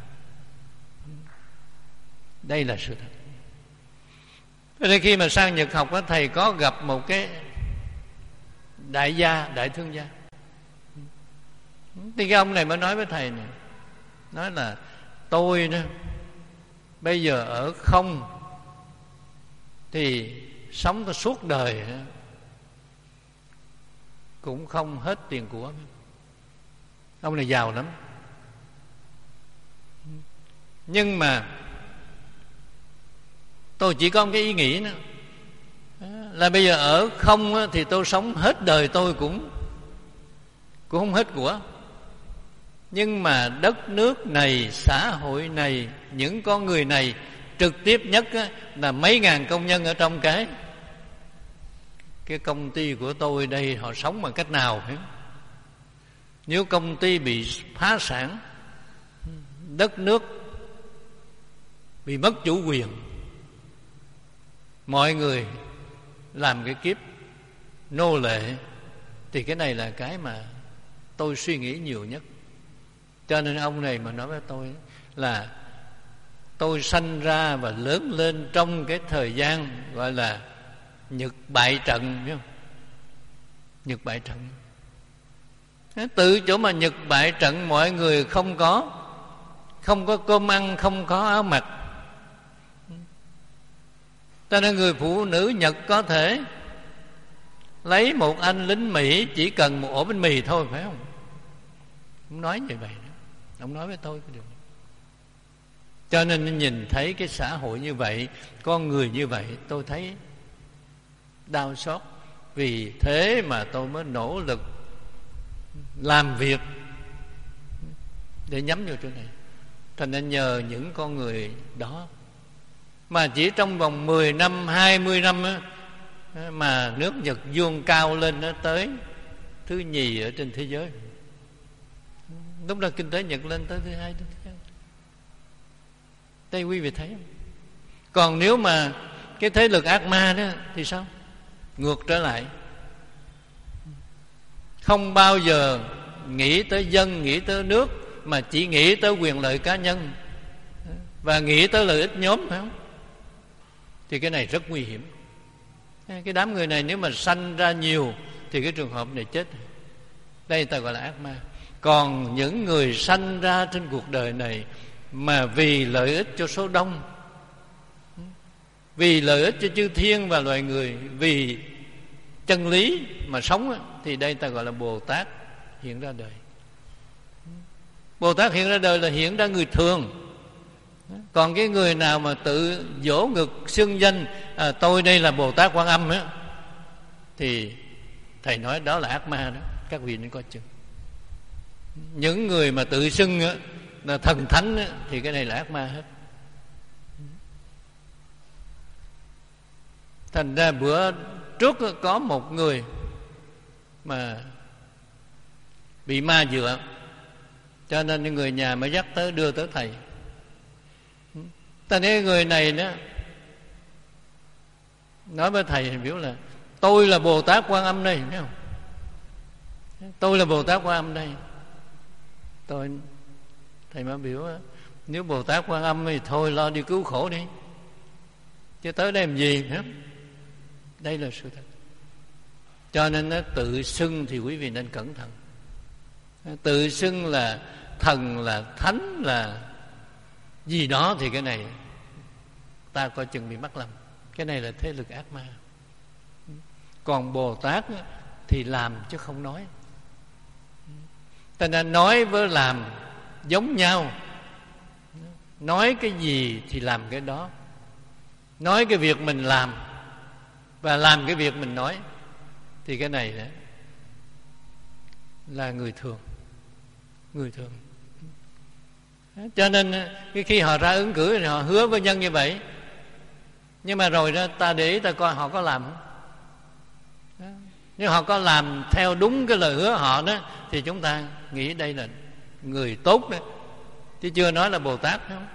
Đây là sự thật. Thế nên khi mà sang Nhật học á, thầy có gặp một cái đại gia, đại thương gia. Thì cái ông này mới nói với thầy này, nói là tôi đó bây giờ ở không thì sống tôi suốt đời cũng không hết tiền của. Ông này giàu lắm, nhưng mà tôi chỉ có một cái ý nghĩ nữa, là bây giờ ở không thì tôi sống hết đời tôi cũng cũng không hết của. Nhưng mà đất nước này, xã hội này, những con người này, trực tiếp nhất là mấy ngàn công nhân ở trong cái cái công ty của tôi đây, họ sống bằng cách nào hết. Nếu công ty bị phá sản, đất nước bị mất chủ quyền, mọi người làm cái kiếp nô lệ, thì cái này là cái mà tôi suy nghĩ nhiều nhất. Cho nên ông này mà nói với tôi là tôi sanh ra và lớn lên trong cái thời gian gọi là Nhật bại trận, biết không? Nhật bại trận. Từ chỗ mà Nhật bại trận, mọi người không có không có cơm ăn, không có áo mặc. Cho nên người phụ nữ Nhật có thể lấy một anh lính Mỹ chỉ cần một ổ bánh mì thôi, phải không? Ông nói như vậy đó. Ông nói với tôi cái điều này. Cho nên nhìn thấy cái xã hội như vậy, con người như vậy, tôi thấy đau xót. Vì thế mà tôi mới nỗ lực làm việc để nhắm vào chỗ này. Thành nên nhờ những con người đó mà chỉ trong vòng mười năm, hai mươi năm á, mà nước Nhật vươn cao lên nó tới thứ nhì ở trên thế giới. Lúc đó kinh tế Nhật lên tới thứ hai, thứ thứ đây quý vị thấy không? Còn nếu mà cái thế lực ác ma đó thì sao? Ngược trở lại, không bao giờ nghĩ tới dân, nghĩ tới nước, mà chỉ nghĩ tới quyền lợi cá nhân và nghĩ tới lợi ích nhóm, phải không? Thì cái này rất nguy hiểm. Cái đám người này nếu mà sanh ra nhiều thì cái trường hợp này chết. Đây ta gọi là ác ma. Còn những người sanh ra trên cuộc đời này mà vì lợi ích cho số đông, vì lợi ích cho chư thiên và loài người, vì chân lý mà sống, thì đây ta gọi là Bồ Tát hiện ra đời. Bồ Tát hiện ra đời là hiện ra người thường. Còn cái người nào mà tự vỗ ngực xưng danh à, tôi đây là Bồ Tát Quan Âm á, thì thầy nói đó là ác ma đó. Các vị nên coi chừng. Những người mà tự xưng á, là thần thánh á, thì cái này là ác ma hết. Thành ra bữa trước có một người mà bị ma dựa, cho nên người nhà mới dắt tới, đưa tới thầy. Ta thấy người này đó nói với thầy biểu là tôi là Bồ Tát Quan Âm đây, thấy không? Tôi là Bồ Tát Quan Âm đây. Tôi thầy mới biểu nếu Bồ Tát Quan Âm thì thôi lo đi cứu khổ đi, chứ tới đây làm gì nữa. Đây là sự thật. Cho nên nó tự xưng thì quý vị nên cẩn thận. Tự xưng là thần, là thánh, là gì đó thì cái này ta coi chừng bị mắc lầm. Cái này là thế lực ác ma. Còn Bồ Tát thì làm chứ không nói. Ta nên nói với làm giống nhau. Nói cái gì thì làm cái đó. Nói cái việc mình làm và làm cái việc mình nói, thì cái này đó là người thường. Người thường. Cho nên khi họ ra ứng cử thì họ hứa với nhân như vậy. Nhưng mà rồi đó ta để ý ta coi họ có làm không. Nếu họ có làm theo đúng cái lời hứa họ đó, thì chúng ta nghĩ đây là người tốt đó, chứ chưa nói là Bồ Tát không.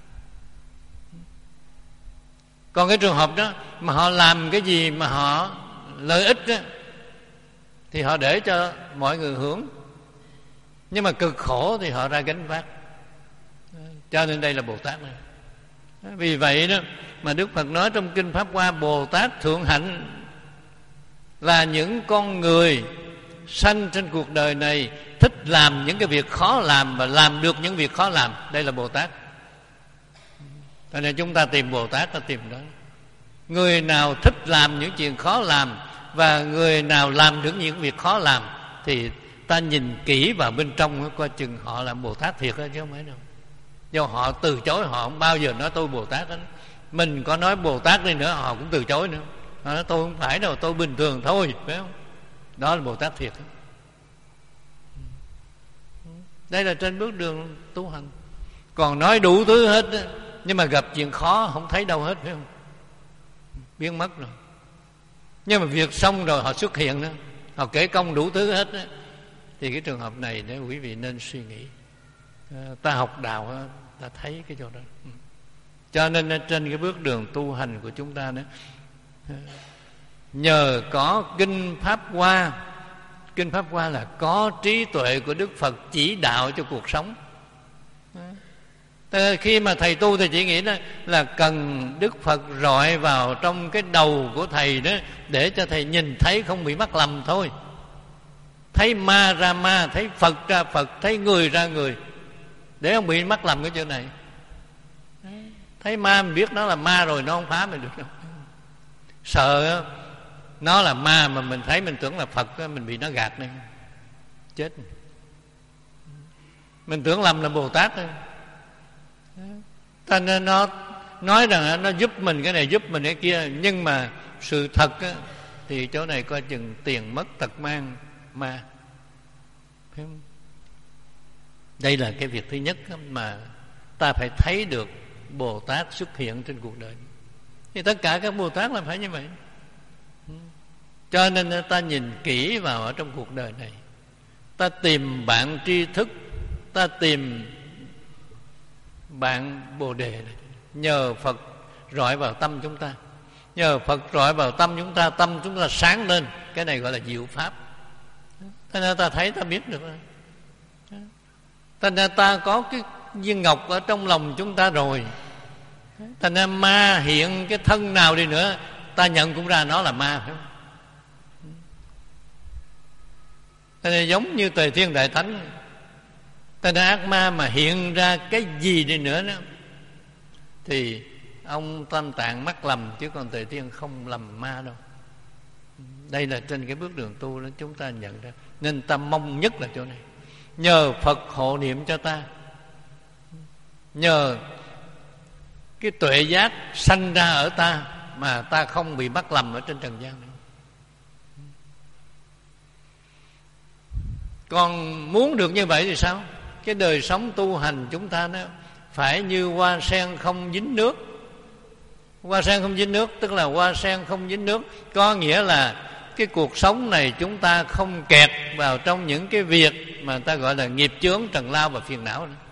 Còn cái trường hợp đó mà họ làm cái gì mà họ lợi ích đó, thì họ để cho mọi người hưởng, nhưng mà cực khổ thì họ ra gánh vác. Cho nên đây là Bồ Tát này. Vì vậy đó mà Đức Phật nói trong Kinh Pháp Hoa, Bồ Tát thượng hạnh là những con người sanh trên cuộc đời này thích làm những cái việc khó làm và làm được những việc khó làm. Đây là Bồ Tát. Cho nên chúng ta tìm Bồ Tát, ta tìm đó. Người nào thích làm những chuyện khó làm và người nào làm được những việc khó làm, thì ta nhìn kỹ vào bên trong coi chừng họ là Bồ Tát thiệt đó, chứ không phải đâu. Do họ từ chối, họ không bao giờ nói tôi Bồ Tát đó. Mình có nói Bồ Tát đi nữa họ cũng từ chối nữa. Họ nói tôi không phải đâu, tôi bình thường thôi, phải không? Đó là Bồ Tát thiệt đó. Đây là trên bước đường tu hành. Còn nói đủ thứ hết đó, nhưng mà gặp chuyện khó không thấy đâu hết, phải không? Biến mất rồi. Nhưng mà việc xong rồi họ xuất hiện đó, họ kể công đủ thứ hết đó, thì cái trường hợp này để quý vị nên suy nghĩ. Ta học đạo ta thấy cái chỗ đó. Cho nên trên cái bước đường tu hành của chúng ta đó, nhờ có Kinh Pháp Hoa. Kinh Pháp Hoa là có trí tuệ của Đức Phật chỉ đạo cho cuộc sống. Khi mà thầy tu thì chỉ nghĩ đó là cần Đức Phật rọi vào trong cái đầu của thầy đó, để cho thầy nhìn thấy không bị mắc lầm thôi. Thấy ma ra ma, thấy Phật ra Phật, thấy người ra người, để không bị mắc lầm cái chỗ này. Thấy ma mình biết nó là ma rồi, nó không phá mình được đâu. Sợ nó là ma mà mình thấy mình tưởng là Phật, mình bị nó gạt này, chết. Mình tưởng lầm là Bồ Tát thôi. Cho nên nó nói rằng nó giúp mình cái này, giúp mình cái kia, nhưng mà sự thật á, thì chỗ này coi chừng tiền mất tật mang ma. Đây là cái việc thứ nhất mà ta phải thấy được Bồ Tát xuất hiện trên cuộc đời. Thì tất cả các Bồ Tát là phải như vậy. Cho nên ta nhìn kỹ vào ở trong cuộc đời này, ta tìm bạn tri thức, ta tìm bạn Bồ Đề này. Nhờ Phật rọi vào tâm chúng ta, nhờ Phật rọi vào tâm chúng ta, tâm chúng ta sáng lên. Cái này gọi là diệu pháp. Thế nên ta thấy, ta biết được. Thế nên ta có cái viên ngọc ở trong lòng chúng ta rồi. Thế nên ma hiện cái thân nào đi nữa, ta nhận cũng ra nó là ma, phải không? Thế nên giống như Tề Thiên Đại Thánh, thế nên ác ma mà hiện ra cái gì đi nữa đó, thì ông Tam Tạng mắc lầm, chứ còn Tề Thiên không lầm ma đâu. Đây là trên cái bước đường tu đó chúng ta nhận ra. Nên ta mong nhất là chỗ này. Nhờ Phật hộ niệm cho ta, nhờ cái tuệ giác sanh ra ở ta, mà ta không bị mắc lầm ở trên trần gian này. Còn muốn được như vậy thì sao? Cái đời sống tu hành chúng ta đó phải như hoa sen không dính nước. Hoa sen không dính nước tức là hoa sen không dính nước, có nghĩa là cái cuộc sống này chúng ta không kẹt vào trong những cái việc mà ta gọi là nghiệp chướng, trần lao và phiền não nữa.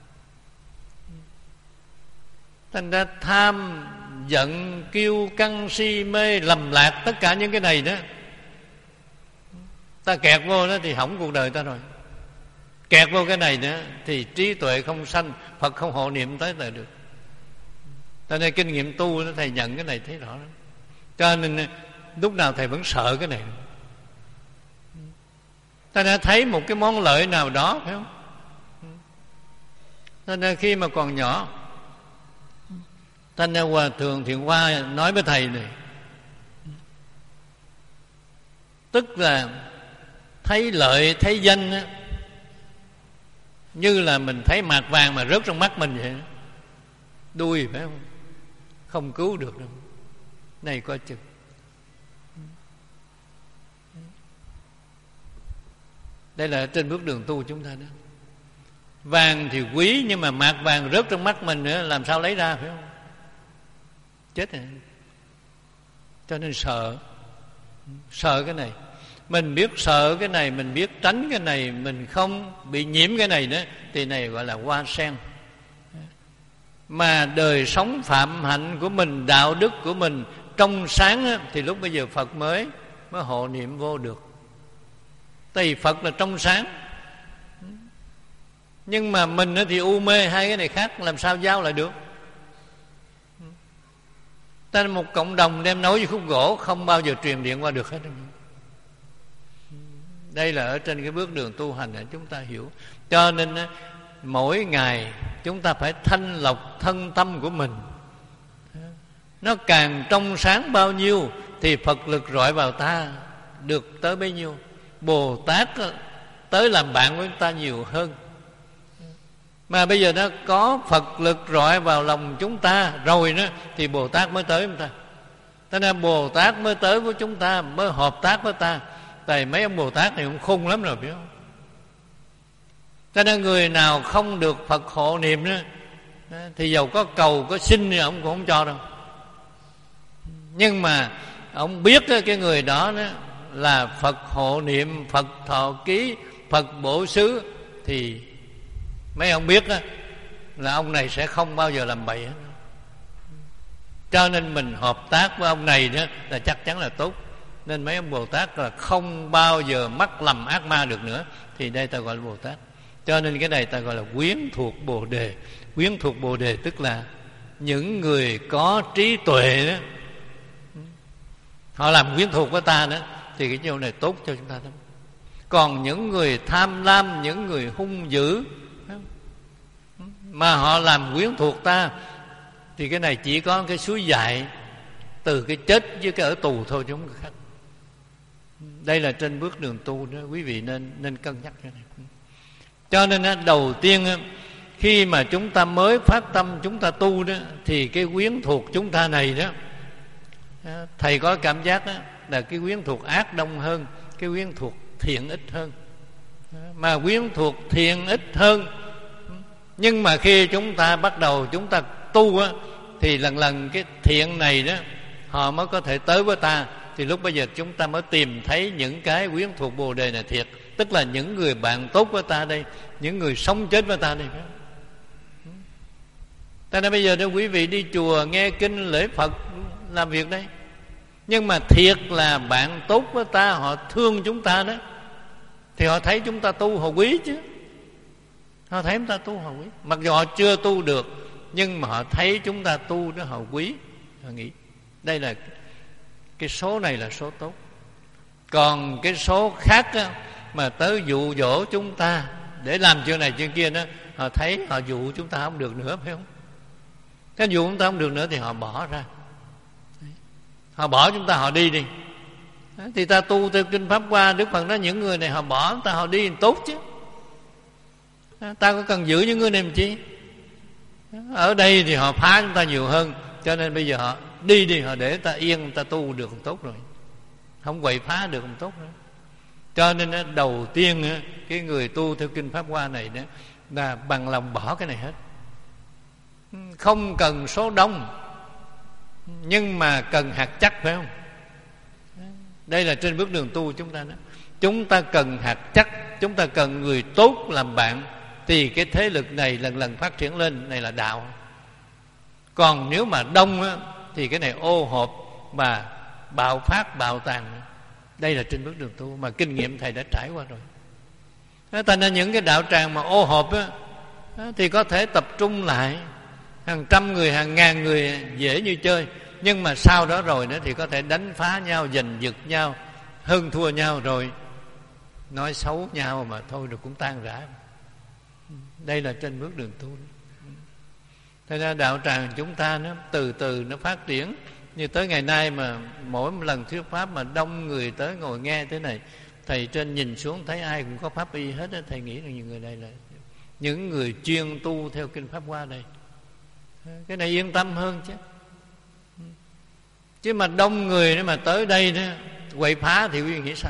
Thành ra tham, giận, kiêu căng, si mê, lầm lạc, tất cả những cái này đó, ta kẹt vô đó thì hỏng cuộc đời ta rồi. Kẹt vô cái này nữa thì trí tuệ không sanh, Phật không hộ niệm tới đời được. Cho nên kinh nghiệm tu thầy nhận cái này thấy rõ lắm. Cho nên lúc nào thầy vẫn sợ cái này. Ta đã thấy một cái món lợi nào đó, phải không? Cho nên khi mà còn nhỏ, Thanh Hòa Thượng Thiện Hoa nói với thầy này, tức là thấy lợi, thấy danh á, như là mình thấy mạt vàng mà rớt trong mắt mình vậy. Đuôi phải không? Không cứu được đâu. Này coi chừng. Đây là trên bước đường tu chúng ta đó. Vàng thì quý, nhưng mà mạt vàng rớt trong mắt mình nữa, làm sao lấy ra, phải không? Chết rồi. Cho nên sợ. Sợ cái này. Mình biết sợ cái này, mình biết tránh cái này, mình không bị nhiễm cái này nữa, thì này gọi là hoa sen. Mà đời sống phạm hạnh của mình, đạo đức của mình trong sáng á, thì lúc bây giờ Phật mới mới hộ niệm vô được. Tại vì Phật là trong sáng, nhưng mà mình thì u mê, hai cái này khác, làm sao giao lại được? Ta một cộng đồng đem nối với khúc gỗ, không bao giờ truyền điện qua được hết. Đây là ở trên cái bước đường tu hành để chúng ta hiểu. Cho nên mỗi ngày chúng ta phải thanh lọc thân tâm của mình. Nó càng trong sáng bao nhiêu thì Phật lực rọi vào ta được tới bấy nhiêu. Bồ Tát tới làm bạn với chúng ta nhiều hơn. Mà bây giờ nó có Phật lực rọi vào lòng chúng ta rồi đó, thì Bồ Tát mới tới chúng ta. Thế nên Bồ Tát mới tới với chúng ta, mới hợp tác với ta. Tại mấy ông Bồ Tát này cũng khôn lắm rồi, biết không? Cho nên người nào không được Phật hộ niệm đó, thì dầu có cầu có xin thì ông cũng không cho đâu. Nhưng mà ông biết cái người đó, đó là Phật hộ niệm, Phật thọ ký, Phật bổ xứ, thì mấy ông biết đó, là ông này sẽ không bao giờ làm bậy hết. Cho nên mình hợp tác với ông này đó là chắc chắn là tốt. Nên mấy ông Bồ Tát là không bao giờ mắc lầm ác ma được nữa. Thì đây ta gọi là Bồ Tát. Cho nên cái này ta gọi là quyến thuộc Bồ Đề. Quyến thuộc Bồ Đề tức là những người có trí tuệ đó, họ làm quyến thuộc với ta đó, thì cái điều này tốt cho chúng ta lắm. Còn những người tham lam, những người hung dữ mà họ làm quyến thuộc ta, thì cái này chỉ có cái suối dại từ cái chết với cái ở tù thôi, chứ không có khác. Đây là trên bước đường tu đó, quý vị nên nên cân nhắc cái này. Cho nên đầu tiên khi mà chúng ta mới phát tâm chúng ta tu đó, thì cái quyến thuộc chúng ta này đó, thầy có cảm giác đó, là cái quyến thuộc ác đông hơn, cái quyến thuộc thiện ít hơn. Mà quyến thuộc thiện ít hơn, nhưng mà khi chúng ta bắt đầu chúng ta tu á, thì lần lần cái thiện này đó họ mới có thể tới với ta. Thì lúc bây giờ chúng ta mới tìm thấy những cái quyến thuộc Bồ Đề này thiệt, tức là những người bạn tốt với ta đây, những người sống chết với ta đây. Ta nói bây giờ đó quý vị đi chùa nghe kinh lễ Phật làm việc đấy, nhưng mà thiệt là bạn tốt với ta, họ thương chúng ta đó, thì họ thấy chúng ta tu họ quý chứ. Họ thấy chúng ta tu họ quý. Mặc dù họ chưa tu được, nhưng mà họ thấy chúng ta tu đó họ quý. Họ nghĩ đây là cái số này là số tốt. Còn cái số khác á, mà tới dụ dỗ chúng ta để làm chuyện này chuyện kia đó, họ thấy họ dụ chúng ta không được nữa, phải không? Cái dụ chúng ta không được nữa thì họ bỏ ra, họ bỏ chúng ta, họ đi đi. Thì ta tu theo kinh Pháp Hoa, Đức Phật nói những người này họ bỏ ta, họ đi tốt chứ. Ta có cần giữ những người này làm chi? Ở đây thì họ phá chúng ta nhiều hơn, cho nên bây giờ họ đi đi, họ để ta yên, ta tu được tốt rồi, không quậy phá được tốt rồi. Cho nên đầu tiên cái người tu theo kinh Pháp Hoa này đó là bằng lòng bỏ cái này hết. Không cần số đông, nhưng mà cần hạt chắc, phải không? Đây là trên bước đường tu chúng ta đó. Chúng ta cần hạt chắc, chúng ta cần người tốt làm bạn, thì cái thế lực này lần lần phát triển lên. Này là đạo. Còn nếu mà đông á, thì cái này ô hộp và bạo phát bạo tàn. Đây là trên bước đường tu mà kinh nghiệm thầy đã trải qua rồi. Thành ra những cái đạo tràng mà ô hộp á, thì có thể tập trung lại hàng trăm người, hàng ngàn người dễ như chơi. Nhưng mà sau đó rồi nữa thì có thể đánh phá nhau, giành giật nhau, hơn thua nhau, rồi nói xấu nhau mà thôi rồi cũng tan rã. Đây là trên bước đường tu. Thế ra đạo tràng chúng ta nó từ từ nó phát triển. Như tới ngày nay mà mỗi một lần thuyết pháp mà đông người tới ngồi nghe thế này, thầy trên nhìn xuống thấy ai cũng có pháp y hết á, thầy nghĩ là những người này là những người chuyên tu theo kinh Pháp Hoa đây. Cái này yên tâm hơn chứ. Chứ mà đông người nữa mà tới đây đó quậy phá thì quý vị nghĩ sao?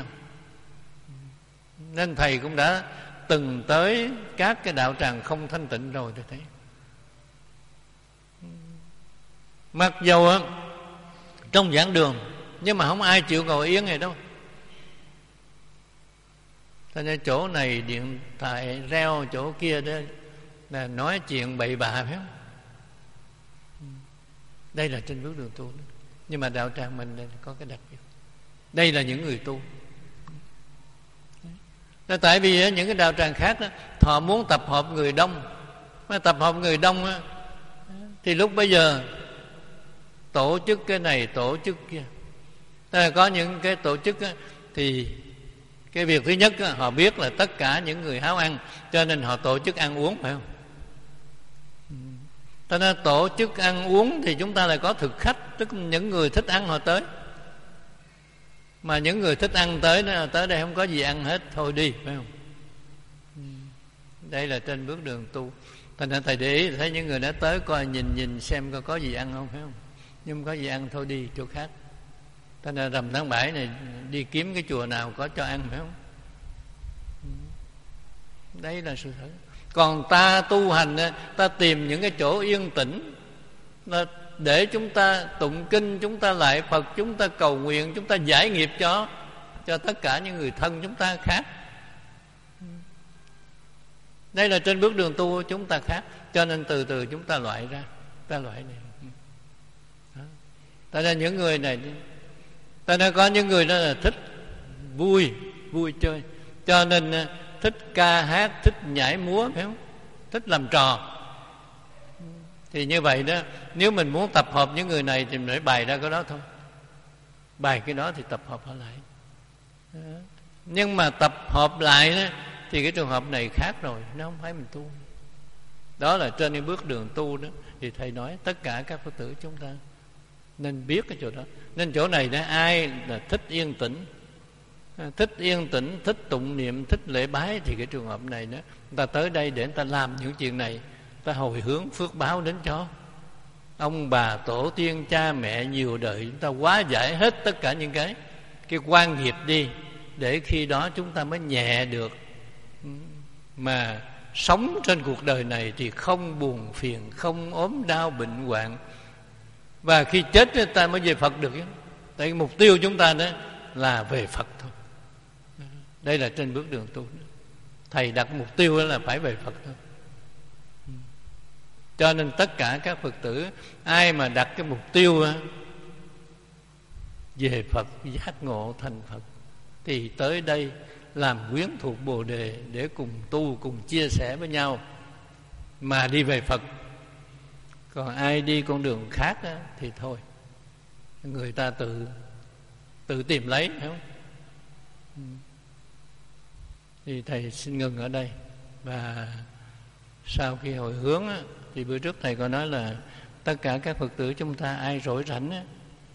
Nên thầy cũng đã từng tới các cái đạo tràng không thanh tịnh rồi tôi thấy. Mặc dầu trong giảng đường nhưng mà không ai chịu ngồi yên này đâu. Thế nên chỗ này điện thoại reo, chỗ kia đó là nói chuyện bậy bạ phải không? Đây là trên bước đường tu đó. Nhưng mà đạo tràng mình đây có cái đặc biệt. Đây là những người tu. Đó, tại vì những cái đạo tràng khác đó, họ muốn tập hợp người đông. Mà tập hợp người đông đó, thì lúc bây giờ tổ chức cái này, tổ chức kia. Là có những cái tổ chức đó, thì cái việc thứ nhất đó, họ biết là tất cả những người háo ăn, cho nên họ tổ chức ăn uống, phải không? Cho nên tổ chức ăn uống thì chúng ta lại có thực khách, tức những người thích ăn họ tới. Mà những người thích ăn tới đó, tới đây không có gì ăn hết, thôi đi, phải không? Đây là trên bước đường tu. Thành ra thầy để ý thấy những người đã tới coi nhìn nhìn xem coi có gì ăn không, phải không? Nhưng không có gì ăn thôi đi chỗ khác. Thành ra rằm tháng bảy này đi kiếm cái chùa nào có cho ăn, phải không? Đây là sự thật. Còn ta tu hành, ta tìm những cái chỗ yên tĩnh để chúng ta tụng kinh, chúng ta lại Phật, chúng ta cầu nguyện, chúng ta giải nghiệp cho cho tất cả những người thân chúng ta khác. Đây là trên bước đường tu chúng ta khác. Cho nên từ từ chúng ta loại ra, ta loại này. Ta ra những người này, ta đã có những người đó là thích vui, vui chơi, cho nên thích ca hát, thích nhảy múa, phải không? Thích làm trò. Thì như vậy đó, nếu mình muốn tập hợp những người này thì mình phải bày ra cái đó thôi. Bày cái đó thì tập hợp họ lại. Nhưng mà tập hợp lại đó, thì cái trường hợp này khác rồi, nó không phải mình tu. Đó là trên cái bước đường tu đó. Thì thầy nói tất cả các Phật tử chúng ta nên biết cái chỗ đó. Nên chỗ này đó, ai là thích yên tĩnh, thích yên tĩnh, thích tụng niệm, thích lễ bái, thì cái trường hợp này đó, người ta tới đây để người ta làm những chuyện này, ta hồi hướng phước báo đến cho ông bà tổ tiên cha mẹ nhiều đời, chúng ta hóa giải hết tất cả những cái cái quan nghiệp đi, để khi đó chúng ta mới nhẹ được mà sống trên cuộc đời này thì không buồn phiền, không ốm đau bệnh hoạn, và khi chết ta mới về Phật được. Tại cái mục tiêu chúng ta đó là về Phật thôi. Đây là trên bước đường tu. Thầy đặt mục tiêu là phải về Phật thôi. Cho nên tất cả các Phật tử, ai mà đặt cái mục tiêu về Phật, giác ngộ thành Phật, thì tới đây làm quyến thuộc Bồ Đề để cùng tu, cùng chia sẻ với nhau mà đi về Phật. Còn ai đi con đường khác á, thì thôi, người ta tự tự tìm lấy, phải không? Thì thầy xin ngừng ở đây. Và sau khi hồi hướng á, thì bữa trước thầy có nói là tất cả các Phật tử chúng ta ai rỗi rảnh á,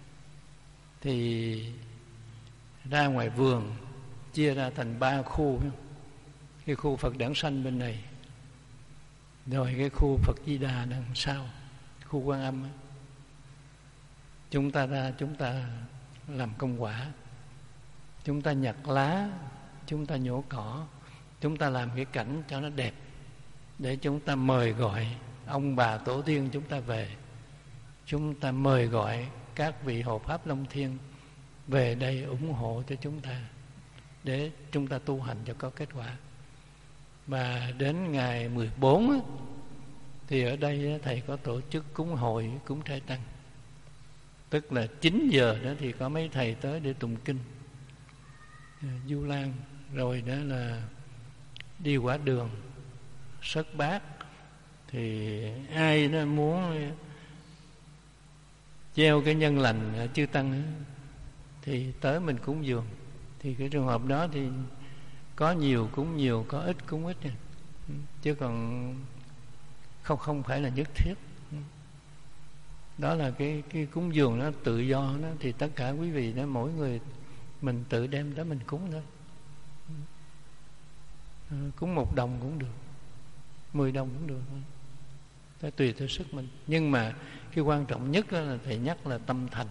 thì ra ngoài vườn chia ra thành ba khu. Cái khu Phật Đản Sanh bên này, rồi cái khu Phật Di Đà đằng sau, khu Quan Âm á. Chúng ta ra, chúng ta làm công quả, chúng ta nhặt lá, chúng ta nhổ cỏ, chúng ta làm cái cảnh cho nó đẹp, để chúng ta mời gọi ông bà tổ tiên chúng ta về. Chúng ta mời gọi các vị hộ pháp Long Thiên về đây ủng hộ cho chúng ta, để chúng ta tu hành cho có kết quả. Và đến ngày mười bốn á, thì ở đây thầy có tổ chức cúng hội, cúng trai tăng. Tức là chín giờ đó thì có mấy thầy tới để tụng kinh Du Lan, rồi đó là đi quả đường sất bát. Thì ai nó muốn gieo cái nhân lành chư tăng thì tới mình cúng dường. Thì cái trường hợp đó thì có nhiều cúng nhiều, có ít cúng ít, chứ còn không không phải là nhất thiết. Đó là cái cái cúng dường nó tự do đó, thì tất cả quý vị đó, mỗi người mình tự đem đó mình cúng thôi. Cúng một đồng cũng được. mười đồng cũng được, Thế tùy theo sức mình. Nhưng mà cái quan trọng nhất là thầy nhắc là tâm thành,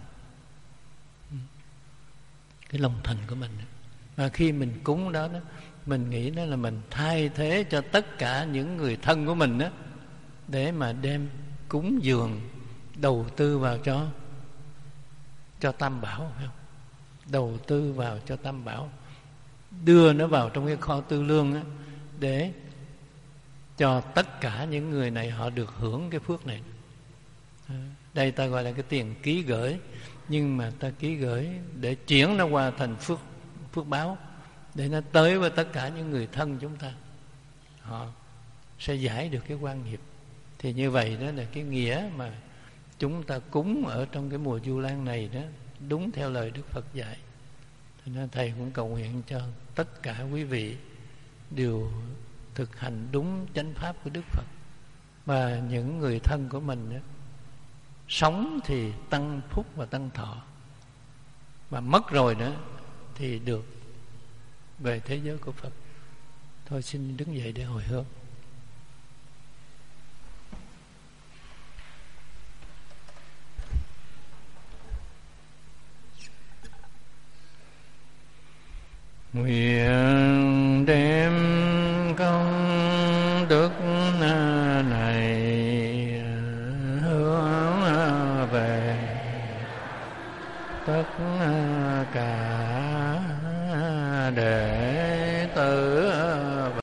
cái lòng thành của mình. Và khi mình cúng đó, đó mình nghĩ đó là mình thay thế cho tất cả những người thân của mình đó, để mà đem cúng dường, đầu tư vào cho cho Tam Bảo, phải không? Đầu tư vào cho Tam Bảo, đưa nó vào trong cái kho tư lương đó, để cho tất cả những người này họ được hưởng cái phước này. Đây ta gọi là cái tiền ký gửi, nhưng mà ta ký gửi để chuyển nó qua thành phước phước báo, để nó tới với tất cả những người thân chúng ta, họ sẽ giải được cái oan nghiệp. Thì như vậy đó là cái nghĩa mà chúng ta cúng ở trong cái mùa Vu Lan này đó, đúng theo lời Đức Phật dạy. Thì nên thầy cũng cầu nguyện cho tất cả quý vị đều thực hành đúng chánh pháp của Đức Phật, và những người thân của mình đó, sống thì tăng phúc và tăng thọ, mà mất rồi nữa thì được về thế giới của Phật. Thôi xin đứng dậy để hồi hướng. Nguyện đem công đức này hướng về tất cả đệ tử